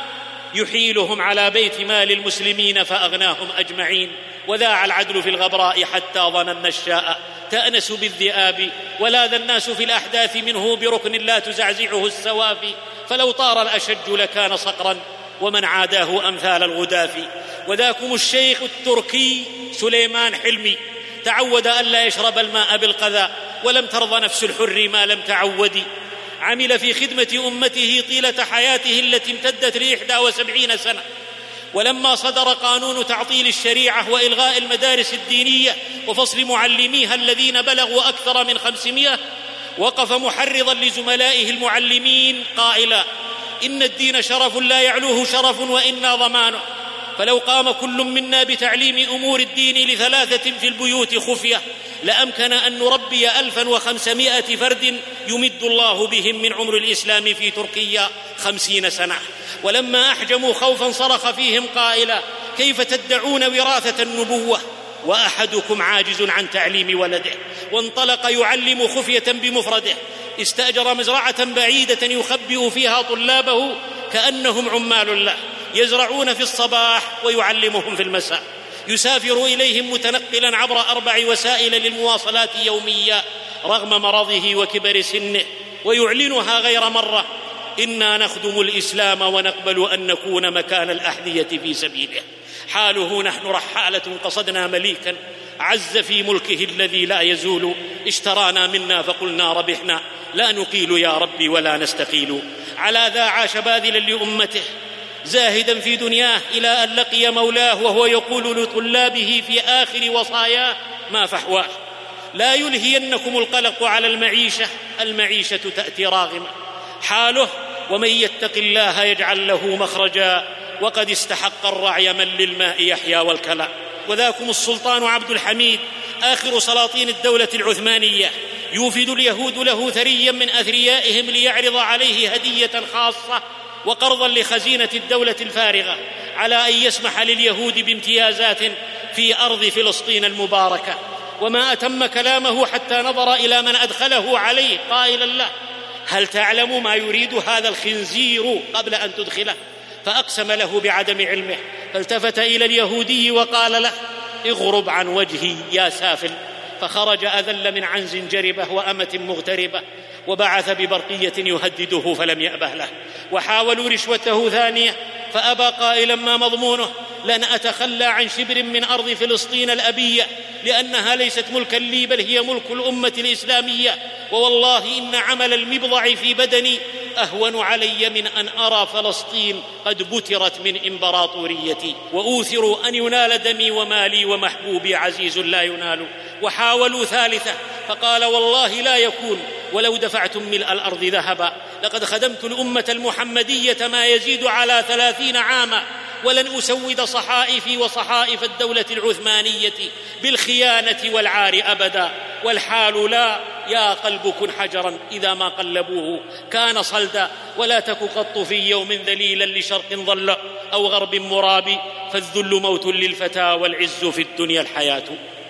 يحيلهم على بيت مال المسلمين فأغناهم أجمعين. وذاع العدل في الغبراء حتى ظننا الشاء تأنس بالذئاب، ولاذ الناس في الأحداث منه بركن لا تزعزعه السوافي. فلو طار الأشج لكان صقرا، ومن عاداه أمثال الغداف. وذاكم الشيخ التركي سليمان حلمي، تعود ألا يشرب الماء بالقذى، ولم ترضى نفس الحر ما لم تعود. عمل في خدمة أمته طيلة حياته التي امتدت ل71 سنة. ولما صدر قانون تعطيل الشريعة وإلغاء المدارس الدينية وفصل معلميها الذين بلغوا أكثر من 500، وقف محرضا لزملائه المعلمين قائلا: إن الدين شرف لا يعلوه شرف، وإنا ضمانه. فلو قام كل منا بتعليم أمور الدين ل3 في البيوت خفية، لأمكن أن نربي 1500 فرد يمد الله بهم من عمر الإسلام في تركيا 50 سنة. ولما أحجموا خوفا صرخ فيهم قائلا: كيف تدعون وراثة النبوة وأحدكم عاجز عن تعليم ولده؟ وانطلق يعلم خفية بمفرده. استأجر مزرعة بعيدة يخبئ فيها طلابه كأنهم عمال له، يزرعون في الصباح ويعلمهم في المساء. يسافر إليهم متنقلا عبر 4 وسائل للمواصلات يوميا رغم مرضه وكبر سنه، ويعلنها غير مرة: إنا نخدم الإسلام ونقبل أن نكون مكان الأحذية في سبيله. حاله: نحن رحالة قصدنا مليكا عز في ملكه الذي لا يزول، اشترانا منا فقلنا ربحنا، لا نقيل يا ربي ولا نستقيل. على ذا عاش باذلا لأمته زاهدا في دنياه إلى أن لقي مولاه، وهو يقول لطلابه في آخر وصاياه: ما فحواه، لا يلهينكم القلق على المعيشة تأتي راغمة. حاله: ومن يتق الله يجعل له مخرجا، وقد استحق الرعي من للماء يحيا والكلى. وذاكم السلطان عبد الحميد، آخر سلاطين الدولة العثمانية، يوفد اليهود له ثريا من أثريائهم ليعرض عليه هدية خاصة وقرضا لخزينة الدولة الفارغة على أن يسمح لليهود بامتيازات في أرض فلسطين المباركة. وما أتم كلامه حتى نظر إلى من أدخله عليه قائلا له: هل تعلم ما يريد هذا الخنزير قبل أن تدخله؟ فأقسم له بعدم علمه، فالتفت إلى اليهودي وقال له: اغرب عن وجهي يا سافل. فخرج أذل من عنز جربة وأمة مغتربة، وبعث ببرقية يهدده فلم يأبه له. وحاولوا رشوته ثانية فأبى قائلا: ما مضمونه؟ لن أتخلى عن شبر من أرض فلسطين الأبية، لأنها ليست ملكا لي بل هي ملك الأمة الإسلامية، ووالله إن عمل المبضع في بدني أهون علي من أن أرى فلسطين قد بترت من إمبراطوريتي. وأوثر أن ينال دمي ومالي ومحبوبي عزيز لا ينال. وحاولوا ثالثة فقال والله لا يكون ولو دفعتم ملء الأرض ذهبا. لقد خدمت الأمة المحمدية ما يزيد على 30 عاما، ولن أسود صحائفي وصحائف الدولة العثمانية بالخيانة والعار أبدا. والحال لا، يا قلب كن حجرا إذا ما قلبوه كان صلدا، ولا تك قط في يوم ذليلا لشرق ظل أو غرب مرابي، فالذل موت للفتى والعز في الدنيا الحياة.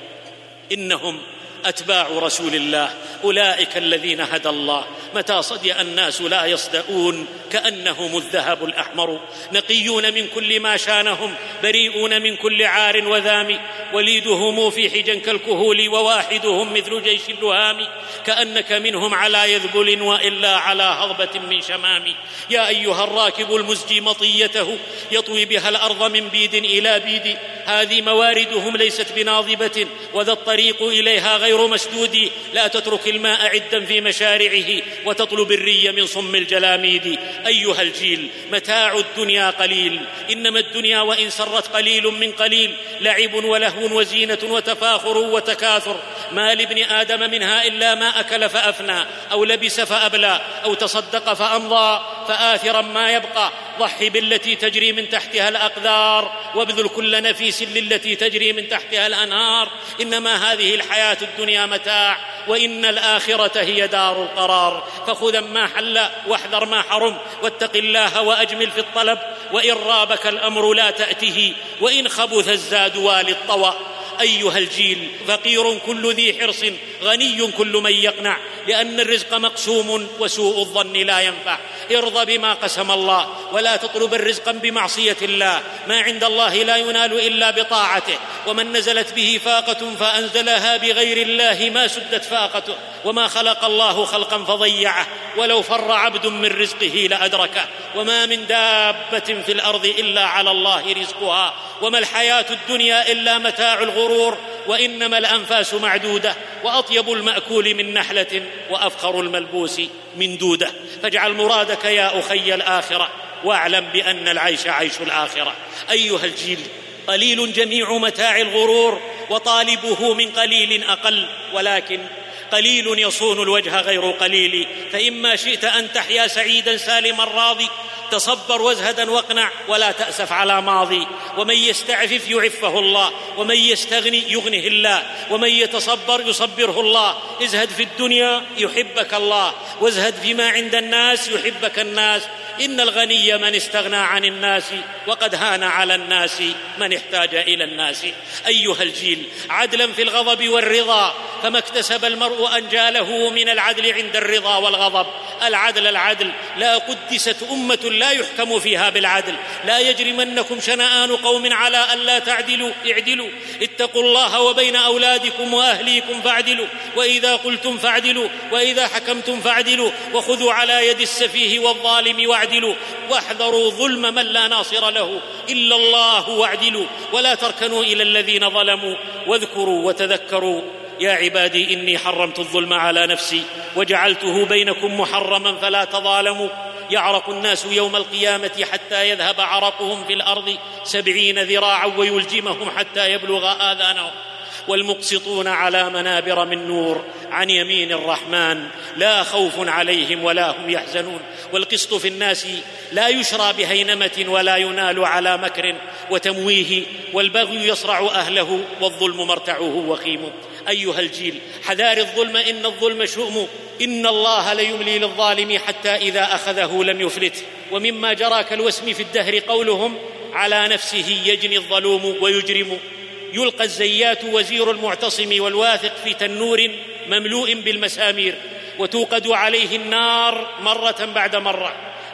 إنهم أتباع رسول الله، أولئك الذين هدى الله، متى صدأ الناس لا يصدؤون كأنهم الذهب الأحمر، نقيون من كل ما شانهم، بريئون من كل عار وذام، وليدهم في حجا كالكهول، وواحدهم مثل جيش اللهام، كأنك منهم على يذبل وإلا على هضبة من شمام. يا أيها الراكب المزجي مطيته يطوي بها الأرض من بيد إلى بيد، هذه مواردهم ليست بناضبة، وذا الطريق إليها غير مسدود. لا تترك الماء عدا في مشارعه، وتطلب الري من صم الجلاميد. أيها الجيل متاع الدنيا قليل، إنما الدنيا وإن سرت قليل من قليل، لعب ولهو وزينة وتفاخر وتكاثر، ما لابن آدم منها إلا ما أكل فأفنى، أو لبس فأبلى، أو تصدق فأمضى، فآثرا ما يبقى. ضحي بالتي تجري من تحتها الأقدار، وابذل كل نفيس للتي تجري من تحتها الأنهار. إنما هذه الحياة الدنيا متاع، وإن الآخرة هي دار القرار. فخذ ما حل واحذر ما حرم، واتق الله وأجمل في الطلب، وإن رابك الأمر لا تأته، وإن خبث الزاد والي الطوى. أيها الجيل فقير كل ذي حرص، غني كل من يقنع، لأن الرزق مقسوم وسوء الظن لا ينفع. ارضى بما قسم الله، ولا تطلب الرزق بمعصية الله، ما عند الله لا ينال إلا بطاعته. ومن نزلت به فاقة فأنزلها بغير الله ما سدت فاقته، وما خلق الله خلقا فضيعه، ولو فر عبد من رزقه لأدركه. وما من دابة في الأرض إلا على الله رزقها، وما الحياة الدنيا إلا متاع الغرور، وإنما الأنفاس معدودة، وأطيب المأكول من نحلة، وأفخر الملبوس من دودة. فاجعل مرادك يا أخي الآخرة، واعلم بأن العيش عيش الآخرة. أيها الجيل قليل جميع متاع الغرور، وطالبه من قليل أقل، ولكن قليل يصون الوجه غير قليل. فإما شئت أن تحيا سعيدا سالما راضي، تصبر وازهدا واقنع، ولا تأسف على ماضي. ومن يستعفف يعفه الله، ومن يستغني يغنه الله، ومن يتصبر يصبره الله. ازهد في الدنيا يحبك الله، وازهد فيما عند الناس يحبك الناس. إن الغني من استغنى عن الناس، وقد هان على الناس من احتاج إلى الناس. أيها الجيل عدلا في الغضب والرضا، فما اكتسب المرء أنجاله من العدل عند الرضا والغضب. العدل العدل، لا قدست أمة لا يحكم فيها بالعدل. لا يجرمنكم شنآن قوم على ألا تعدلوا، اعدلوا. اتقوا الله وبين أولادكم وأهليكم فاعدلوا، وإذا قلتم فاعدلوا، وإذا حكمتم فاعدلوا، وخذوا على يد السفيه والظالم واعدلوا، واحذروا ظلم من لا ناصر له إلا الله واعدلوا، ولا تركنوا إلى الذين ظلموا. واذكروا وتذكروا يا عبادي إني حرمت الظلم على نفسي، وجعلته بينكم محرما فلا تظالموا. يعرق الناس يوم القيامة حتى يذهب عرقهم في الأرض 70 ذراعا، ويلجمهم حتى يبلغ آذانهم. والمقسطون على منابر من نور عن يمين الرحمن، لا خوف عليهم ولا هم يحزنون. والقسط في الناس لا يشرى بهينمة، ولا ينال على مكر وتمويه. والبغي يصرع أهله، والظلم مرتعه وخيم. أيها الجيل حذار الظلم، إن الظلم شؤم، إن الله ليملي للظالم حتى إذا أخذه لم يفلته. ومما جرى كالوسم في الدهر قولهم على نفسه يجني الظلوم ويجرم. يلقى الزيات وزير المعتصم والواثق في تنور مملوء بالمسامير، وتوقد عليه النار مرة بعد مرة،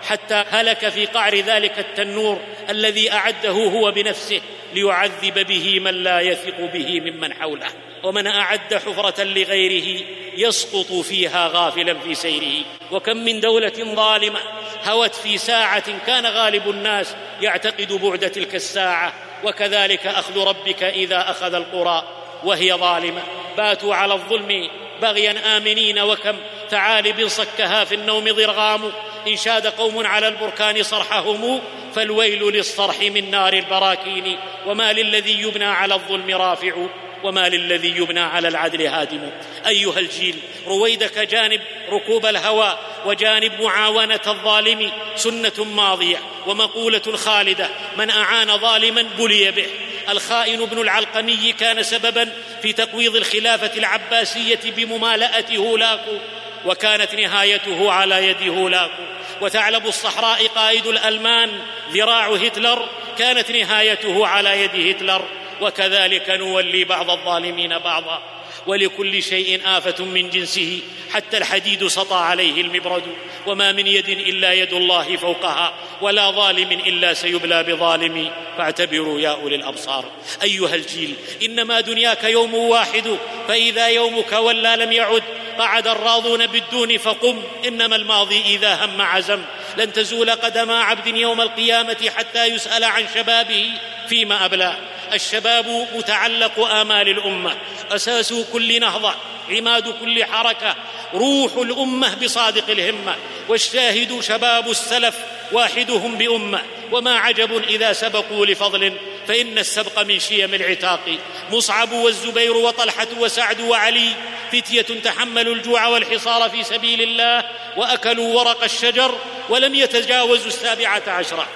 حتى هلك في قعر ذلك التنور الذي أعده هو بنفسه ليعذب به من لا يثق به ممن حوله. ومن أعد حفرة لغيره يسقط فيها غافلا في سيره. وكم من دولة ظالمة هوت في ساعة كان غالب الناس يعتقد بعد تلك الساعة، وكذلك أخذ ربك إذا أخذ القرى وهي ظالمة. باتوا على الظلم بغيا آمنين، وكم ثعالب صكها في النوم ضرغام. إن شاد قوم على البركان صرحهم، فالويل للصرح من نار البراكين. وما للذي يبنى على الظلم رافع، وما للذي يبنى على العدل هادم. أيها الجيل، رويدك جانب ركوب الهوى وجانب معاونة الظالم سنة ماضية ومقولة خالدة: من أعان ظالما بلي به. الخائن ابن العلقمي كان سببا في تقويض الخلافة العباسية بممالأة هولاكو، وكانت نهايته على يد هولاكو. وثعلب الصحراء قائد الألمان ذراع هتلر كانت نهايته على يد هتلر. وكذلك نولي بعض الظالمين بعضا. ولكل شيء آفة من جنسه، حتى الحديد سطى عليه المبرد. وما من يد إلا يد الله فوقها، ولا ظالم إلا سيبلى بظالم. فاعتبروا يا أولي الأبصار. أيها الجيل، إنما دنياك يوم واحد، فإذا يومك ولى لم يعد. قعد الراضون بالدون فقم، إنما الماضي إذا هم عزم. لن تزول قدم عبد يوم القيامة حتى يسأل عن شبابه فيما أبلى. الشباب متعلق آمال الأمة، أساس كل نهضة، عماد كل حركة، روح الأمة بصادق الهمة. والشاهد شباب السلف واحدهم بأمة. وما عجب إذا سبقوا لفضل، فإن السبق من شيم العتاق. مصعب والزبير وطلحة وسعد وعلي فتية تحملوا الجوع والحصار في سبيل الله، وأكلوا ورق الشجر ولم يتجاوزوا 17.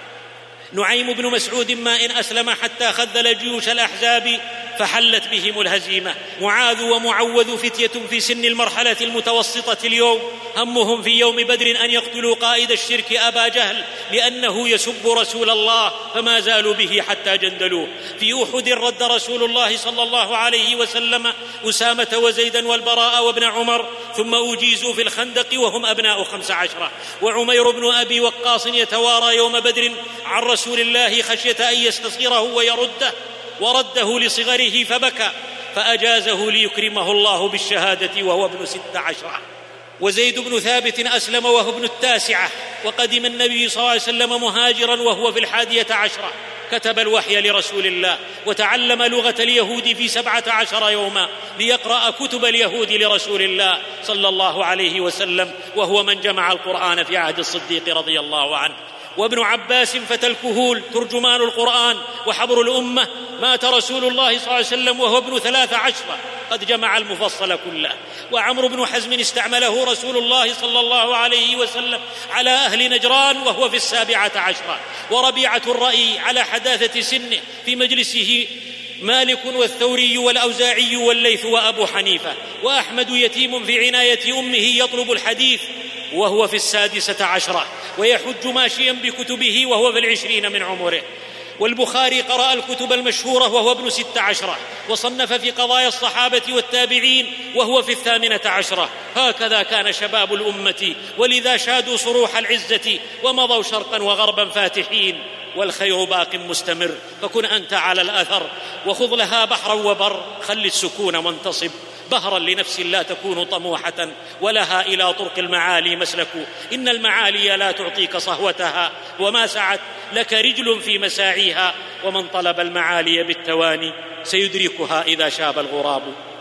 نعيم بن مسعود ما إن أسلم حتى خذل جيوش الأحزاب فحلت بهم الهزيمة. معاذ ومعوذ فتية في سن المرحلة المتوسطة اليوم، همهم في يوم بدر أن يقتلوا قائد الشرك أبا جهل لأنه يسب رسول الله، فما زالوا به حتى جندلوه. في أحد رد رسول الله صلى الله عليه وسلم أسامة وزيدا والبراء وابن عمر، ثم أجيزوا في الخندق وهم أبناء 15. وعمير بن أبي وقاص يتوارى يوم بدر عن رسول الله خشية أن يستصغره ويرده، ورده لصغره فبكى، فأجازه ليكرمه الله بالشهادة وهو ابن 16. وزيد بن ثابت أسلم وهو ابن 9، وقدم النبي صلى الله عليه وسلم مهاجرا وهو في 11. كتب الوحي لرسول الله، وتعلم لغة اليهود في 17 يوما ليقرأ كتب اليهود لرسول الله صلى الله عليه وسلم، وهو من جمع القرآن في عهد الصديق رضي الله عنه. وابن عباس فتى الكهول ترجمان القرآن وحبر الأمة، مات رسول الله صلى الله عليه وسلم وهو ابن 13 قد جمع المفصل كله. وعمرو بن حزم استعمله رسول الله صلى الله عليه وسلم على أهل نجران وهو في 17. وربيعة الرأي على حداثة سنه في مجلسه مالك والثوري والأوزاعي والليث وأبو حنيفة. وأحمد يتيم في عناية أمه يطلب الحديث وهو في 16، ويحج ماشيا بكتبه وهو في 20 من عمره. والبخاري قرأ الكتب المشهورة وهو ابن 16، وصنف في قضايا الصحابة والتابعين وهو في 18. هكذا كان شباب الأمة، ولذا شادوا صروح العزة ومضوا شرقا وغربا فاتحين. والخير باق مستمر، فكن أنت على الأثر، وخذ لها بحرا وبر، خل السكون منتصب بهرا لنفس لا تكون طموحة، ولها إلى طرق المعالي مسلك. إن المعالي لا تعطيك صهوتها، وما سعت لك رجل في مساعيها. ومن طلب المعالي بالتواني سيدركها إذا شاب الغراب.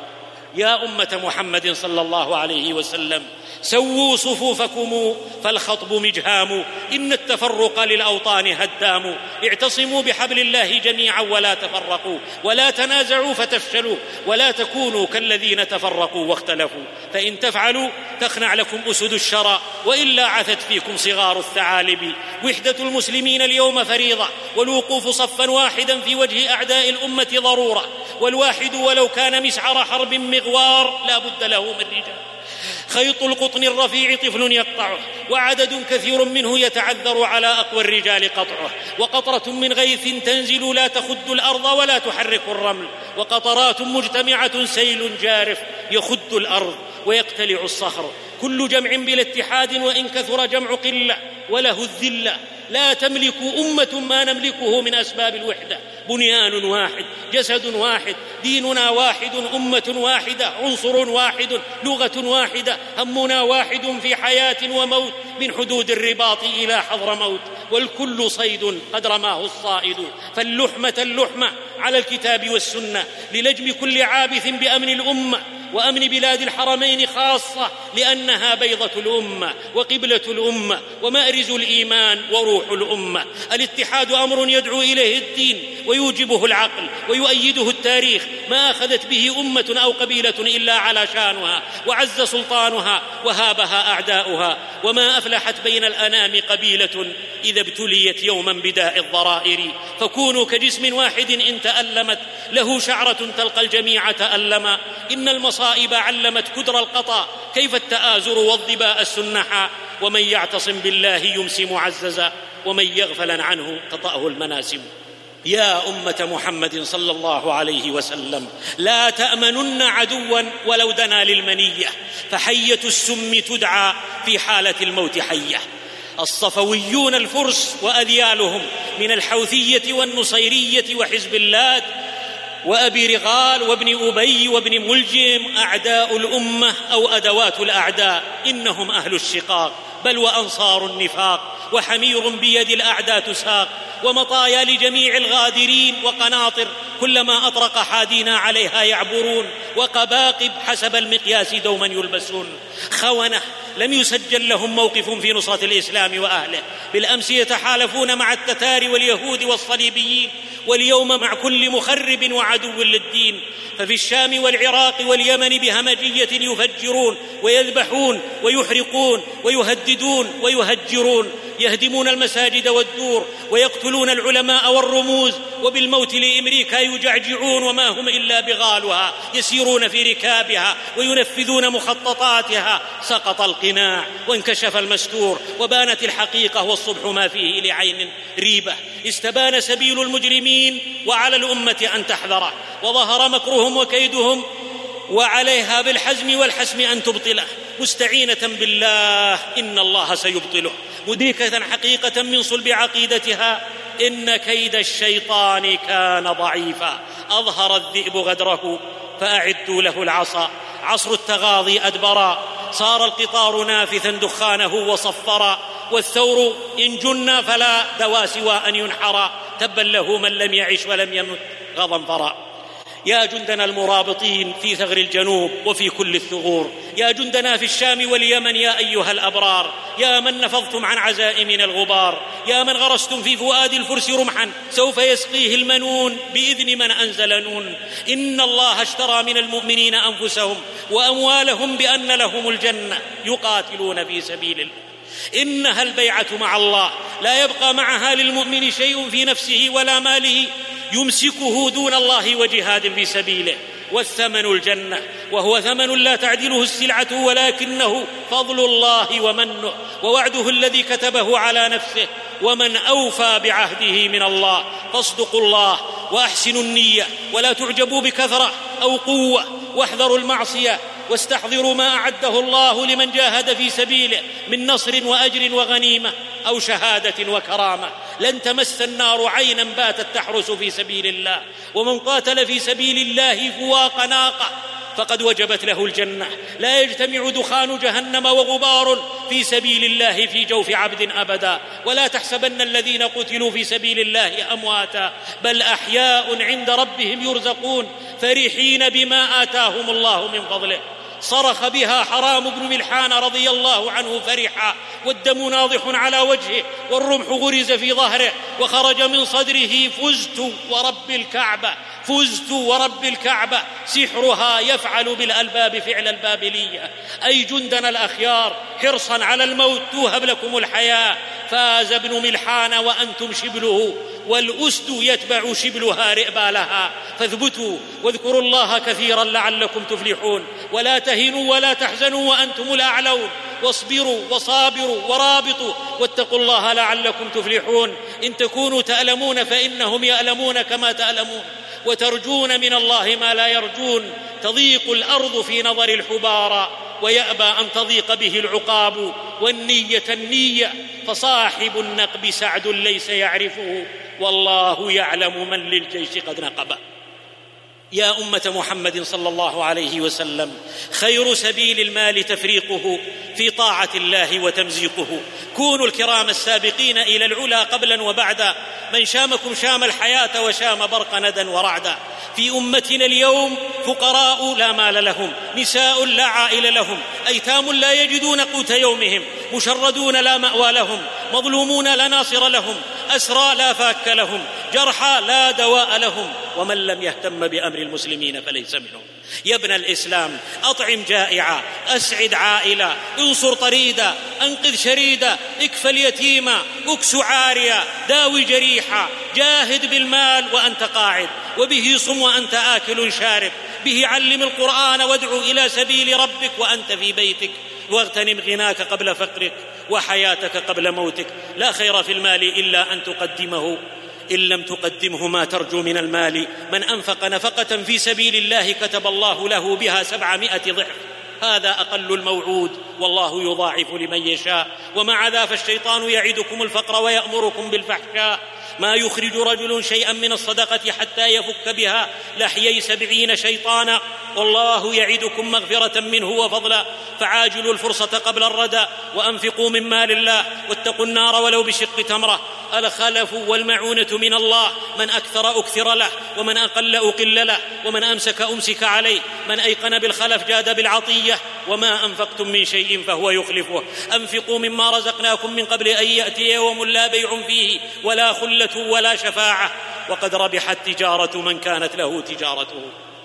يا أمة محمد صلى الله عليه وسلم، سووا صفوفكم فالخطب مجهام، إن التفرق للأوطان هدام. اعتصموا بحبل الله جميعا ولا تفرقوا، ولا تنازعوا فتفشلوا، ولا تكونوا كالذين تفرقوا واختلفوا. فإن تفعلوا تخنع لكم أسد الشرى، وإلا عثت فيكم صغار الثعالب. وحدة المسلمين اليوم فريضة، والوقوف صفا واحدا في وجه أعداء الأمة ضرورة. والواحد ولو كان مسعر حرب مغوار لا بد له من رجال. خيط القطن الرفيع طفل يقطعه، وعدد كثير منه يتعذر على أقوى الرجال قطعه. وقطرة من غيث تنزل لا تخد الأرض ولا تحرك الرمل، وقطرات مجتمعة سيل جارف يخد الأرض ويقتلع الصخر. كل جمع بلا اتحاد وإن كثر جمع قلة وله الذلة. لا تملك أمة ما نملكه من أسباب الوحدة. بنيان واحد، جسد واحد، ديننا واحد، أمة واحدة، عنصر واحد، لغة واحدة، همنا واحد في حياة وموت، من حدود الرباط إلى حضرموت، والكل صيد قد رماه الصائد. فاللحمة على الكتاب والسنة للجم كل عابث بأمن الأمة وأمن بلاد الحرمين خاصة، لأنها بيضة الأمة وقبلة الأمة ومأرز الإيمان وروح الأمة. الاتحاد أمر يدعو إليه الدين ويوجبه العقل ويؤيده التاريخ، ما أخذت به أمة أو قبيلة إلا على شانها وعز سلطانها وهابها أعداؤها، وما أفلحت بين الأنام قبيلة إذا ابتليت يوما بداء الضرائر. فكونوا كجسم واحد إن تألمت له شعرة تلقى الجميع تألما. إن المصائب علمت كدر القطا، كيف التآزر والظباء السنحا. ومن يعتصم بالله يمسي معززا، ومن يغفل عنه تطأه المناسم. يا أمة محمد صلى الله عليه وسلم، لا تأمنن عدوا ولو دنا للمنية، فحية السم تدعى في حالة الموت حية. الصفويون الفرس وأذيالهم من الحوثية والنصيرية وحزب اللات وأبي رغال وابن أبي وابن ملجم أعداء الأمة أو أدوات الأعداء. إنهم أهل الشقاق بل وأنصار النفاق، وحمير بيد الأعداء تساق، ومطايا لجميع الغادرين، وقناطر كلما أطرق حادينا عليها يعبرون، وقباقب حسب المقياس دوما يلبسون. خونة لم يسجل لهم موقف في نصرة الإسلام وأهله، بالأمس يتحالفون مع التتار واليهود والصليبيين، واليوم مع كل مخرب وعدو للدين. ففي الشام والعراق واليمن بهمجية يفجرون ويذبحون ويحرقون ويهددون ويهجرون، يهدمون المساجد والدور ويقتلون العلماء والرموز، وبالموت لأمريكا يجعجعون وما هم إلا بغالها، يسيرون في ركابها وينفذون مخططاتها. سقط القناع وانكشف المستور، وبانت الحقيقة والصبح ما فيه لعين ريبة. استبان سبيل المجرمين، وعلى الأمة أن تحذره، وظهر مكرهم وكيدهم، وعليها بالحزم والحسم أن تبطله، مستعينة بالله إن الله سيبطله، مدركة حقيقة من صلب عقيدتها إن كيد الشيطان كان ضعيفا. أظهر الذئب غدره فأعدوا له العصا، عصر التغاضي أدبرا، صار القطار نافثا دخانه وصفرا، والثور إن جن فلا دوا سوى أن ينحرا، تبا له من لم يعش ولم يمت غضنفرا. يا جندنا المرابطين في ثغر الجنوب وفي كل الثغور، يا جندنا في الشام واليمن يا أيها الأبرار، يا من نفضتم عن عزائمنا الغبار، يا من غرستم في فؤاد الفرس رمحا سوف يسقيه المنون بإذن من أنزل نون. إن الله اشترى من المؤمنين أنفسهم وأموالهم بأن لهم الجنة يقاتلون في سبيل الله. إنها البيعة مع الله، لا يبقى معها للمؤمن شيء في نفسه ولا ماله يمسكه دون الله وجهاد في سبيله، والثمن الجنة، وهو ثمن لا تعدله السلعة، ولكنه فضل الله ومنه ووعده الذي كتبه على نفسه. ومن أوفى بعهده من الله. فاصدقوا الله وأحسنوا النية، ولا تعجبوا بكثرة أو قوة، واحذروا المعصية، واستحضروا ما أعده الله لمن جاهد في سبيله من نصر وأجر وغنيمة أو شهادة وكرامة. لن تمس النار عينا باتت تحرس في سبيل الله، ومن قاتل في سبيل الله فواق ناقة فقد وجبت له الجنة. لا يجتمع دخان جهنم وغبار في سبيل الله في جوف عبد أبدا. ولا تحسبن الذين قتلوا في سبيل الله أمواتا، بل أحياء عند ربهم يرزقون، فرحين بما آتاهم الله من فضله. صرخ بها حرام بن ملحان رضي الله عنه فرحا، والدم ناضح على وجهه، والرمح غرز في ظهره، وخرج من صدره: فزت ورب الكعبة، فزت ورب الكعبة، سحرها يفعل بالألباب فعل البابلية. أي جندنا الأخيار، حرصا على الموت توهب لكم الحياة. فاز ابن ملحان وأنتم شبله، والأسد يتبع شبلها رئبالها. فاثبتوا واذكروا الله كثيرا لعلكم تفلحون، ولا تهنوا ولا تحزنوا وأنتم الأعلون، واصبروا وصابروا ورابطوا، واتقوا الله لعلكم تفلحون. إن تكونوا تألمون فإنهم يألمون كما تألمون، وترجون من الله ما لا يرجون. تضيق الأرض في نظر الحبارى، ويأبى أن تضيق به العقاب، والنية النية، فصاحب النقب سعد ليس يعرفه، والله يعلم من للجيش قد نقب. يا أمة محمد صلى الله عليه وسلم، خير سبيل المال تفريقه في طاعة الله وتمزيقه. كونوا الكرام السابقين إلى العلا قبلا وبعدا، من شامكم شام الحياة وشام برق ندى ورعدا. في أمتنا اليوم فقراء لا مال لهم، نساء لا عائل لهم، أيتام لا يجدون قوت يومهم، مشردون لا مأوى لهم، مظلومون لا ناصر لهم، أسرى لا فاك لهم، جرحى لا دواء لهم، ومن لم يهتم بأمر المسلمين فليس منهم. يا ابن الإسلام، أطعم جائعا، أسعد عائلا، انصر طريدا، أنقذ شريدا، اكفى اليتيما، اكس عاريا، داوي جريحا، جاهد بالمال وأنت قاعد، وبه صم وأنت آكل شارب، به علم القرآن وادعو إلى سبيل ربك وأنت في بيتك، واغتنم غناك قبل فقرك وحياتك قبل موتك. لا خير في المال إلا أن تقدمه، إن لم تقدمه ما ترجو من المال. من أنفق نفقة في سبيل الله كتب الله له بها 700 ضعف، هذا أقل الموعود، والله يضاعف لمن يشاء. ومع ذا فالشيطان يعدكم الفقر ويأمركم بالفحشاء. ما يخرج رجل شيئا من الصدقة حتى يفك بها لحيي 70 شيطانا، والله يعدكم مغفرة منه وفضلا. فعاجلوا الفرصة قبل الردى، وأنفقوا من مال الله، واتقوا النار ولو بشق تمرة. الخلف والمعونة من الله، من أكثر أكثر له، ومن أقل أقل له، ومن أمسك أمسك عليه. من أيقن بالخلف جاد بالعطية، وما أنفقتم من شيء فهو يخلفه. أنفقوا مما رزقناكم من قبل أن يأتي يوم لا بيع فيه ولا خلة ولا شفاعة، وقد ربحت تجارة من كانت له تجارته.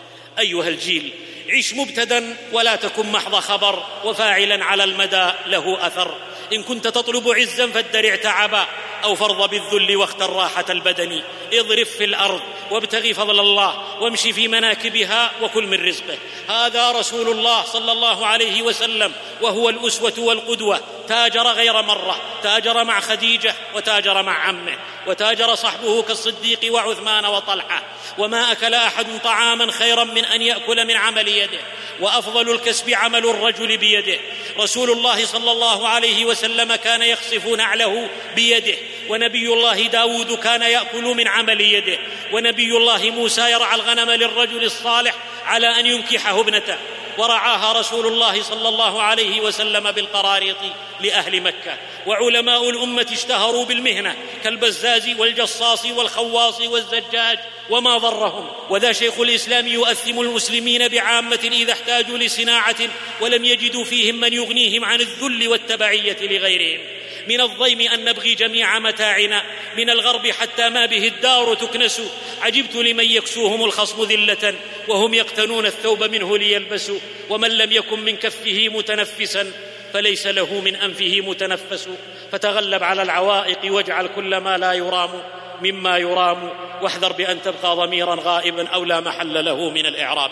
أيها الجيل، عش مبتدا ولا تكن محض خبر، وفاعلا على المدى له أثر. إن كنت تطلب عزا فادرع تعبا، أو فرض بالذل واختر راحة البدن. اضرب في الأرض وابتغي فضل الله، وامشي في مناكبها وكل من رزقه. هذا رسول الله صلى الله عليه وسلم، وهو الأسوة والقدوة. تاجر غير مرة، تاجر مع خديجة، وتاجر مع عمه، وتاجر صحبه كالصديق وعثمان وطلحة. وما أكل أحد طعاما خيرا من أن يأكل من عمل يده، وأفضل الكسب عمل الرجل بيده. رسول الله صلى الله عليه وسلم كان يخصف نعله بيده، ونبي الله داود كان يأكل من عمل يده، ونبي الله موسى يرعى الغنم للرجل الصالح على أن ينكحه ابنته، ورعاها رسول الله صلى الله عليه وسلم بالقراريط لأهل مكة. وعلماء الأمة اشتهروا بالمهنة كالبزاز والجصاص والخواص والزجاج، وما ضرهم. وذا شيخ الإسلام يؤثم المسلمين بعامة إذا احتاجوا لصناعة ولم يجدوا فيهم من يغنيهم عن الذل والتبعية لغيرهم. من الضيم أن نبغي جميع متاعنا من الغرب حتى ما به الدار تكنس. عجبت لمن يكسوهم الخصم ذلة وهم يقتنون الثوب منه ليلبسوا. ومن لم يكن من كفه متنفسا فليس له من أنفه متنفس. فتغلب على العوائق واجعل كل ما لا يرام مما يرام، واحذر بأن تبقى ضميرا غائبا أو لا محل له من الإعراب.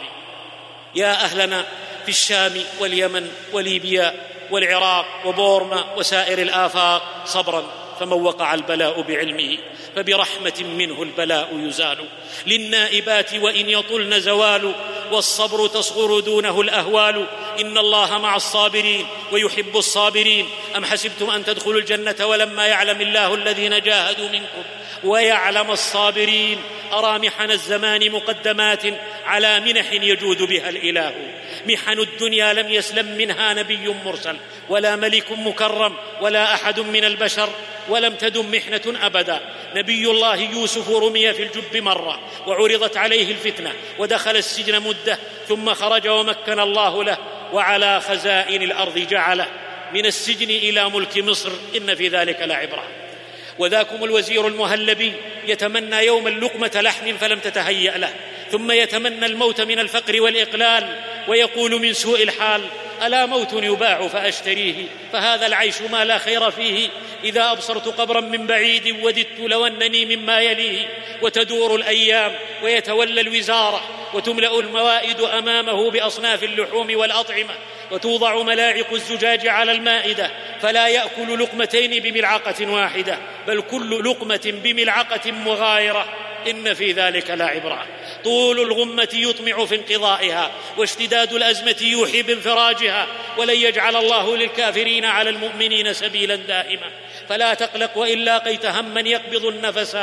يا أهلنا في الشام واليمن وليبيا والعراق وبورما وسائر الآفاق، صبرا، فمن وقع البلاء بعلمه فبرحمة منه البلاء يزال. للنائبات وإن يطلن زوال، والصبر تصغر دونه الأهوال. إن الله مع الصابرين ويحب الصابرين. أم حسبتم أن تدخلوا الجنة ولما يعلم الله الذين جاهدوا منكم ويعلم الصابرين. أرى محن الزمان مقدمات على منح يجود بها الإله. محن الدنيا لم يسلم منها نبي مرسل ولا ملك مكرم ولا أحد من البشر، ولم تدم محنة أبدا. نبي الله يوسف رمي في الجب مرة وعرضت عليه الفتنة ودخل السجن مدة، ثم خرج ومكن الله له وعلى خزائن الأرض جعله. من السجن إلى ملك مصر إن في ذلك لعبرة. وذاكم الوزير المهلبي يتمنى يوم اللقمة لحم فلم تتهيأ له، ثم يتمنى الموت من الفقر والإقلال، ويقول من سوء الحال: ألا موت يباع فأشتريه، فهذا العيش ما لا خير فيه. إذا أبصرت قبرا من بعيد وددت لو أنني مما يليه. وتدور الأيام ويتولى الوزارة، وتملأ الموائد أمامه بأصناف اللحوم والأطعمة، وتوضع ملاعق الزجاج على المائدة، فلا يأكل لقمتين بملعقة واحدة، بل كل لقمة بملعقة مغايرة. إن في ذلك لعبرة. طول الغمة يطمع في انقضائها، واشتداد الأزمة يوحي بانفراجها، ولن يجعل الله للكافرين على المؤمنين سبيلا دائما. فلا تقلق، وإن لاقيت هما يقبض النفس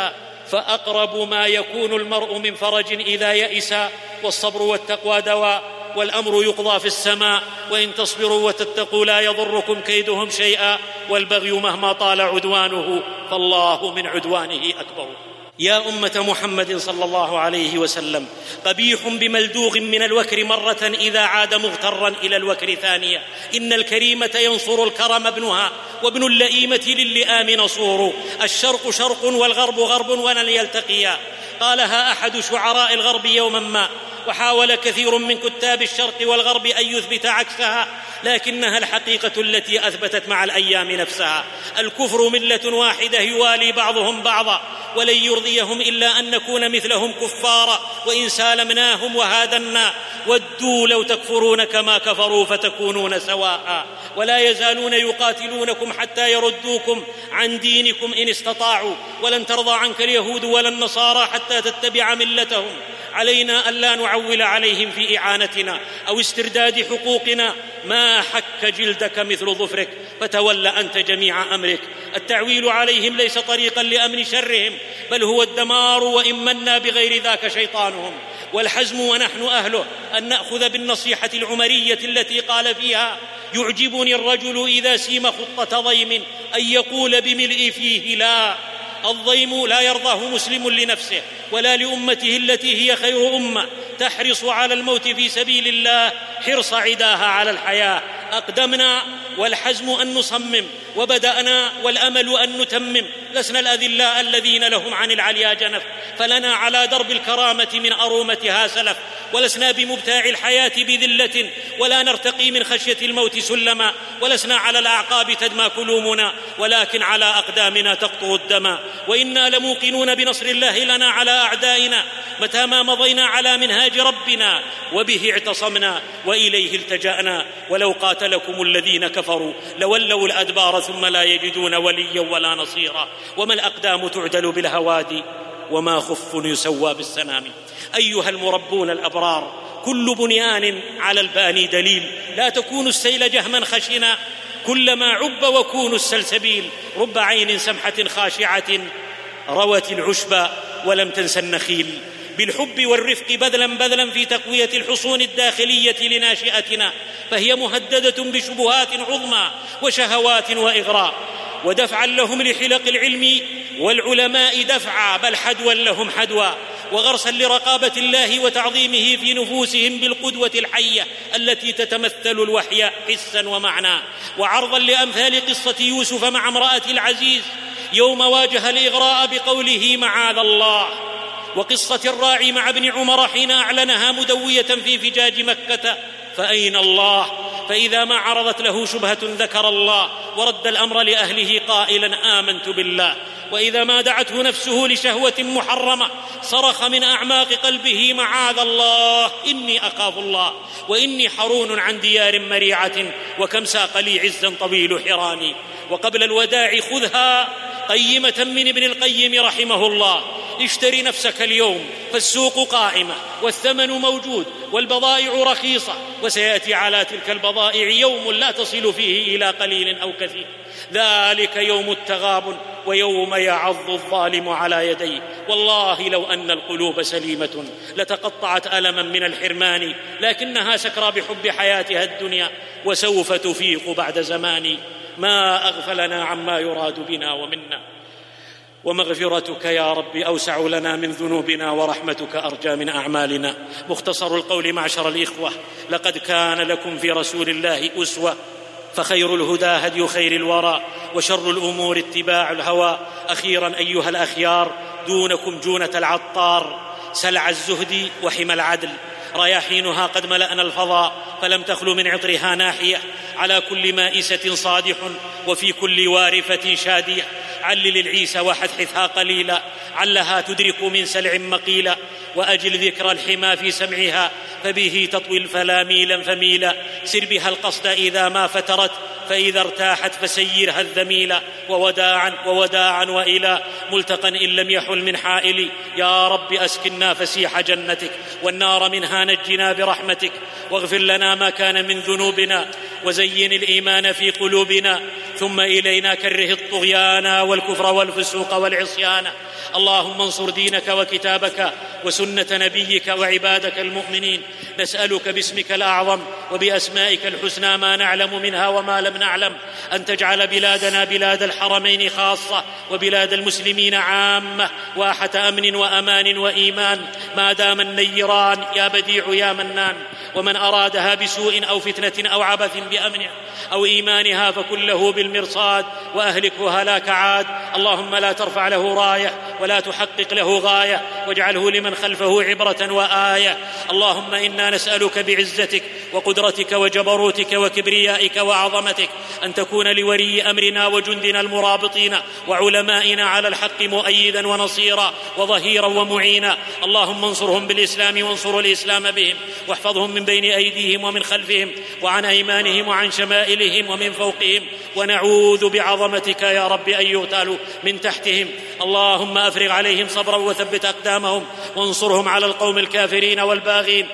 فأقرب ما يكون المرء من فرج إذا يئس. والصبر والتقوى دواء، والأمر يقضى في السماء، وإن تصبروا وتتقوا لا يضركم كيدهم شيئا. والبغي مهما طال عدوانه فالله من عدوانه أكبر. يا أمة محمد صلى الله عليه وسلم، قبيح بملدوغ من الوكر مرة إذا عاد مغترا إلى الوكر ثانية. إن الكريمة ينصر الكرم ابنها، وابن اللئيمة للئام نصور. الشرق شرق والغرب غرب ولن يلتقيا. قالها أحد شعراء الغرب يوما ما، وحاول كثير من كتاب الشرق والغرب أن يثبت عكسها، لكنها الحقيقة التي أثبتت مع الأيام نفسها. الكفر ملة واحدة يوالي بعضهم بعضا، ولن يرضيهم إلا أن نكون مثلهم كفارا، وإن سالمناهم وهادنا ودوا لو تكفرون كما كفروا فتكونون سواء. ولا يزالون يقاتلونكم حتى يردوكم عن دينكم إن استطاعوا، ولن ترضى عنك اليهود ولا النصارى حتى تتبع ملتهم. علينا ألا نعول عليهم في إعانتنا أو استرداد حقوقنا. ما حك جلدك مثل ظفرك، فتول أنت جميع أمرك. التعويل عليهم ليس طريقا لأمن شرهم، بل هو الدمار، وإن منا بغير ذاك شيطانهم. والحزم ونحن أهله أن نأخذ بالنصيحة العمرية التي قال فيها: يعجبني الرجل إذا سيم خطة ضيم أن يقول بملء فيه لا. الضيم لا يرضاه مسلم لنفسه ولا لأمته التي هي خير أمة، تحرص على الموت في سبيل الله حرص عداها على الحياة. أقدمنا والحزم أن نصمم، وبدأنا والأمل أن نتمم. لسنا الأذلاء الذين لهم عن العليا جنف، فلنا على درب الكرامة من أرومتها سلف. ولسنا بمبتاع الحياة بذلة، ولا نرتقي من خشية الموت سلما. ولسنا على الأعقاب تدمى كلومنا، ولكن على أقدامنا تقطر الدم. وإنا لموقنون بنصر الله لنا على أعدائنا، متى ما مضينا على منهاج ربنا وبه اعتصمنا وإليه التجأنا. ولو قاتلكم الذين كفروا لولوا الأدبار ثم لا يجدون وليا ولا نصيرا. وما الأقدام تعدل بالهوادي، وما خف يسوى بالسنام. أيها المربون الأبرار، كل بنيان على الباني دليل. لا تكونوا السيل جهما خشنا، كلما عب وكونوا السلسبيل. رب عين سمحة خاشعة روت العشب ولم تنس النخيل. بالحب والرفق بذلا في تقوية الحصون الداخلية لناشئتنا، فهي مهددة بشبهات عظمى وشهوات وإغراء. ودفعا لهم لحلق العلم والعلماء دفعا، بل حدوا لهم حدوا. وغرسا لرقابة الله وتعظيمه في نفوسهم بالقدوة الحية التي تتمثل الوحي حسا ومعنى. وعرضا لأمثال قصة يوسف مع امرأة العزيز يوم واجه الإغراء بقوله معاذ الله، وقصة الراعي مع ابن عمر حين أعلنها مدوية في فجاج مكة: فأين الله؟ فإذا ما عرضت له شبهة ذكر الله، ورد الأمر لأهله قائلا آمنت بالله. وإذا ما دعته نفسه لشهوة محرمة صرخ من أعماق قلبه معاذ الله إني أخاف الله، وإني حرون عن ديار مريعة، وكم ساق لي عزا طويل حراني. وقبل الوداع خذها قيمة من ابن القيم رحمه الله: اشتري نفسك اليوم فالسوق قائمة والثمن موجود والبضائع رخيصة، وسيأتي على تلك البضائع يوم لا تصل فيه إلى قليل أو كثير. ذلك يوم التغابن، ويوم يعض الظالم على يديه. والله لو أن القلوب سليمة لتقطعت ألما من الحرمان، لكنها سكرى بحب حياتها الدنيا، وسوف تفيق بعد زمان. ما أغفلنا عما يراد بنا ومنا، ومغفرتك يا رب أوسع لنا من ذنوبنا، ورحمتك أرجى من أعمالنا. مختصر القول معشر الإخوة: لقد كان لكم في رسول الله أسوة، فخير الهدى هدي خير الورى، وشر الأمور اتباع الهوى. أخيرا أيها الأخيار، دونكم جونة العطار، سلع الزهد وحمى العدل. رياحينها قد ملأنا الفضاء، فلم تخل من عطرها ناحية. على كل مائسة صادح، وفي كل وارفة شادية. علل العيسى وحثحثها قليلا، علها تدرك من سلع مقيلا، وأجل ذكر الحمى في سمعها، فبه تطوي الفلا ميلا فميلا، سر بها القصد إذا ما فترت، فإذا ارتاحت فسيرها الذميلا، ووداعا وإلى ملتقى إن لم يحل من حائل، يا رب أسكننا فسيح جنتك، والنار منها نجنا برحمتك، واغفر لنا ما كان من ذنوبنا، وزين الإيمان في قلوبنا، ثم إلينا كره الطغيان والكفر والفسوق والعصيان. اللهم انصر دينك وكتابك وسنة نبيك وعبادك المؤمنين. نسألك باسمك الأعظم وبأسمائك الحسنى ما نعلم منها وما لم نعلم، أن تجعل بلادنا بلاد الحرمين خاصة، وبلاد المسلمين عامة، واحة أمن وأمان وإيمان، ما دام النيران يا بديع يا منان. ومن أرادها بسوء أو فتنة أو عبث بأمنها أو إيمانها فكله بالمرصاد، وأهلكه هلاك عاد. اللهم لا ترفع له راية ولا تحقق له غاية، واجعله لمن خلفه عبرة وآية. اللهم إنا نسألك بعزتك وقدرتك وجبروتك وكبريائك وعظمتك أن تكون لولي أمرنا وجندنا المرابطين وعلمائنا على الحق مؤيدا ونصيرا وظهيرا ومعينا. اللهم انصرهم بالإسلام وانصر الإسلام بهم، واحفظهم من بين أيديهم ومن خلفهم وعن أيمانهم وعن شمائلهم ومن فوقهم، ونعوذ بعظمتك يا رب أن يغتالوا من تحتهم. اللهم أفرغ عليهم صبرا وثبت أقدامهم، وانصرهم على القوم الكافرين والباغين.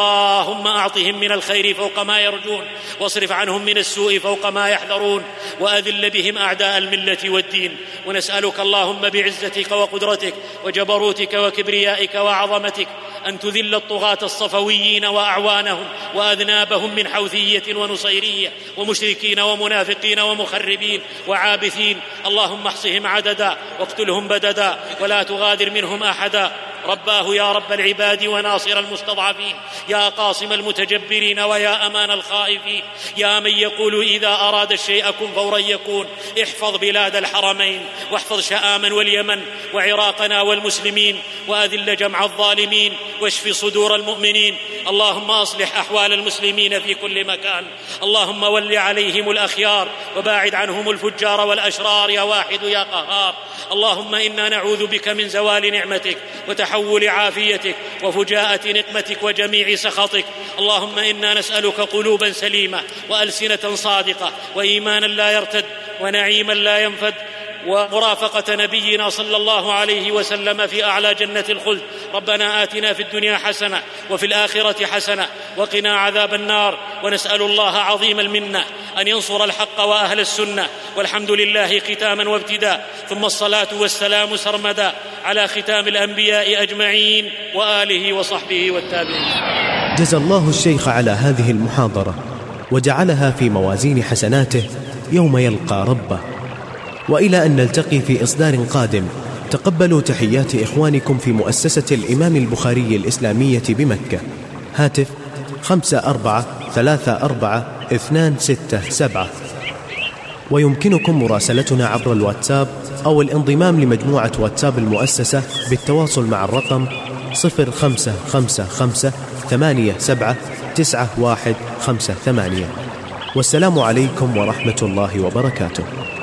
اللهم أعطهم من الخير فوق ما يرجون، واصرف عنهم من السوء فوق ما يحذرون، وأذل بهم أعداء الملة والدين. ونسألك اللهم بعزتك وقدرتك وجبروتك وكبريائك وعظمتك أن تذل الطغاة الصفويين وأعوانهم وأذنابهم من حوثية ونصيرية ومشركين ومنافقين ومخربين وعابثين. اللهم احصهم عددا واقتلهم بددا، ولا تغادر منهم أحدا. رباه يا رب العباد وناصر المستضعفين، يا قاصم المتجبرين ويا أمان الخائفين، يا من يقول إذا أراد الشيء كن فورا يكون. احفظ بلاد الحرمين، واحفظ شآما واليمن وعراقنا والمسلمين، وأذل جمع الظالمين، واشف صدور المؤمنين. اللهم أصلح أحوال المسلمين في كل مكان. اللهم ول عليهم الأخيار، وباعد عنهم الفجار والأشرار، يا واحد يا قهار. اللهم إنا نعوذ بك من زوال نعمتك وتحول عافيتك وفجاءة نقمتك وجميع سخطك. اللهم إنا نسألك قلوبا سليمة وألسنة صادقة وإيمانا لا يرتد ونعيما لا ينفد، ومرافقة نبينا صلى الله عليه وسلم في أعلى جنة الخلد. ربنا آتنا في الدنيا حسنة وفي الآخرة حسنة وقنا عذاب النار. ونسأل الله عظيم المنة أن ينصر الحق وأهل السنة، والحمد لله ختاما وابتداء، ثم الصلاة والسلام سرمدا على ختام الأنبياء أجمعين وآله وصحبه والتابعين. جزى الله الشيخ على هذه المحاضرة وجعلها في موازين حسناته يوم يلقى ربه. وإلى أن نلتقي في إصدار قادم، تقبلوا تحيات إخوانكم في مؤسسة الإمام البخاري الإسلامية بمكة. هاتف 54344267. ويمكنكم مراسلتنا عبر الواتساب أو الانضمام لمجموعة واتساب المؤسسة بالتواصل مع الرقم 0555879158. والسلام عليكم ورحمة الله وبركاته.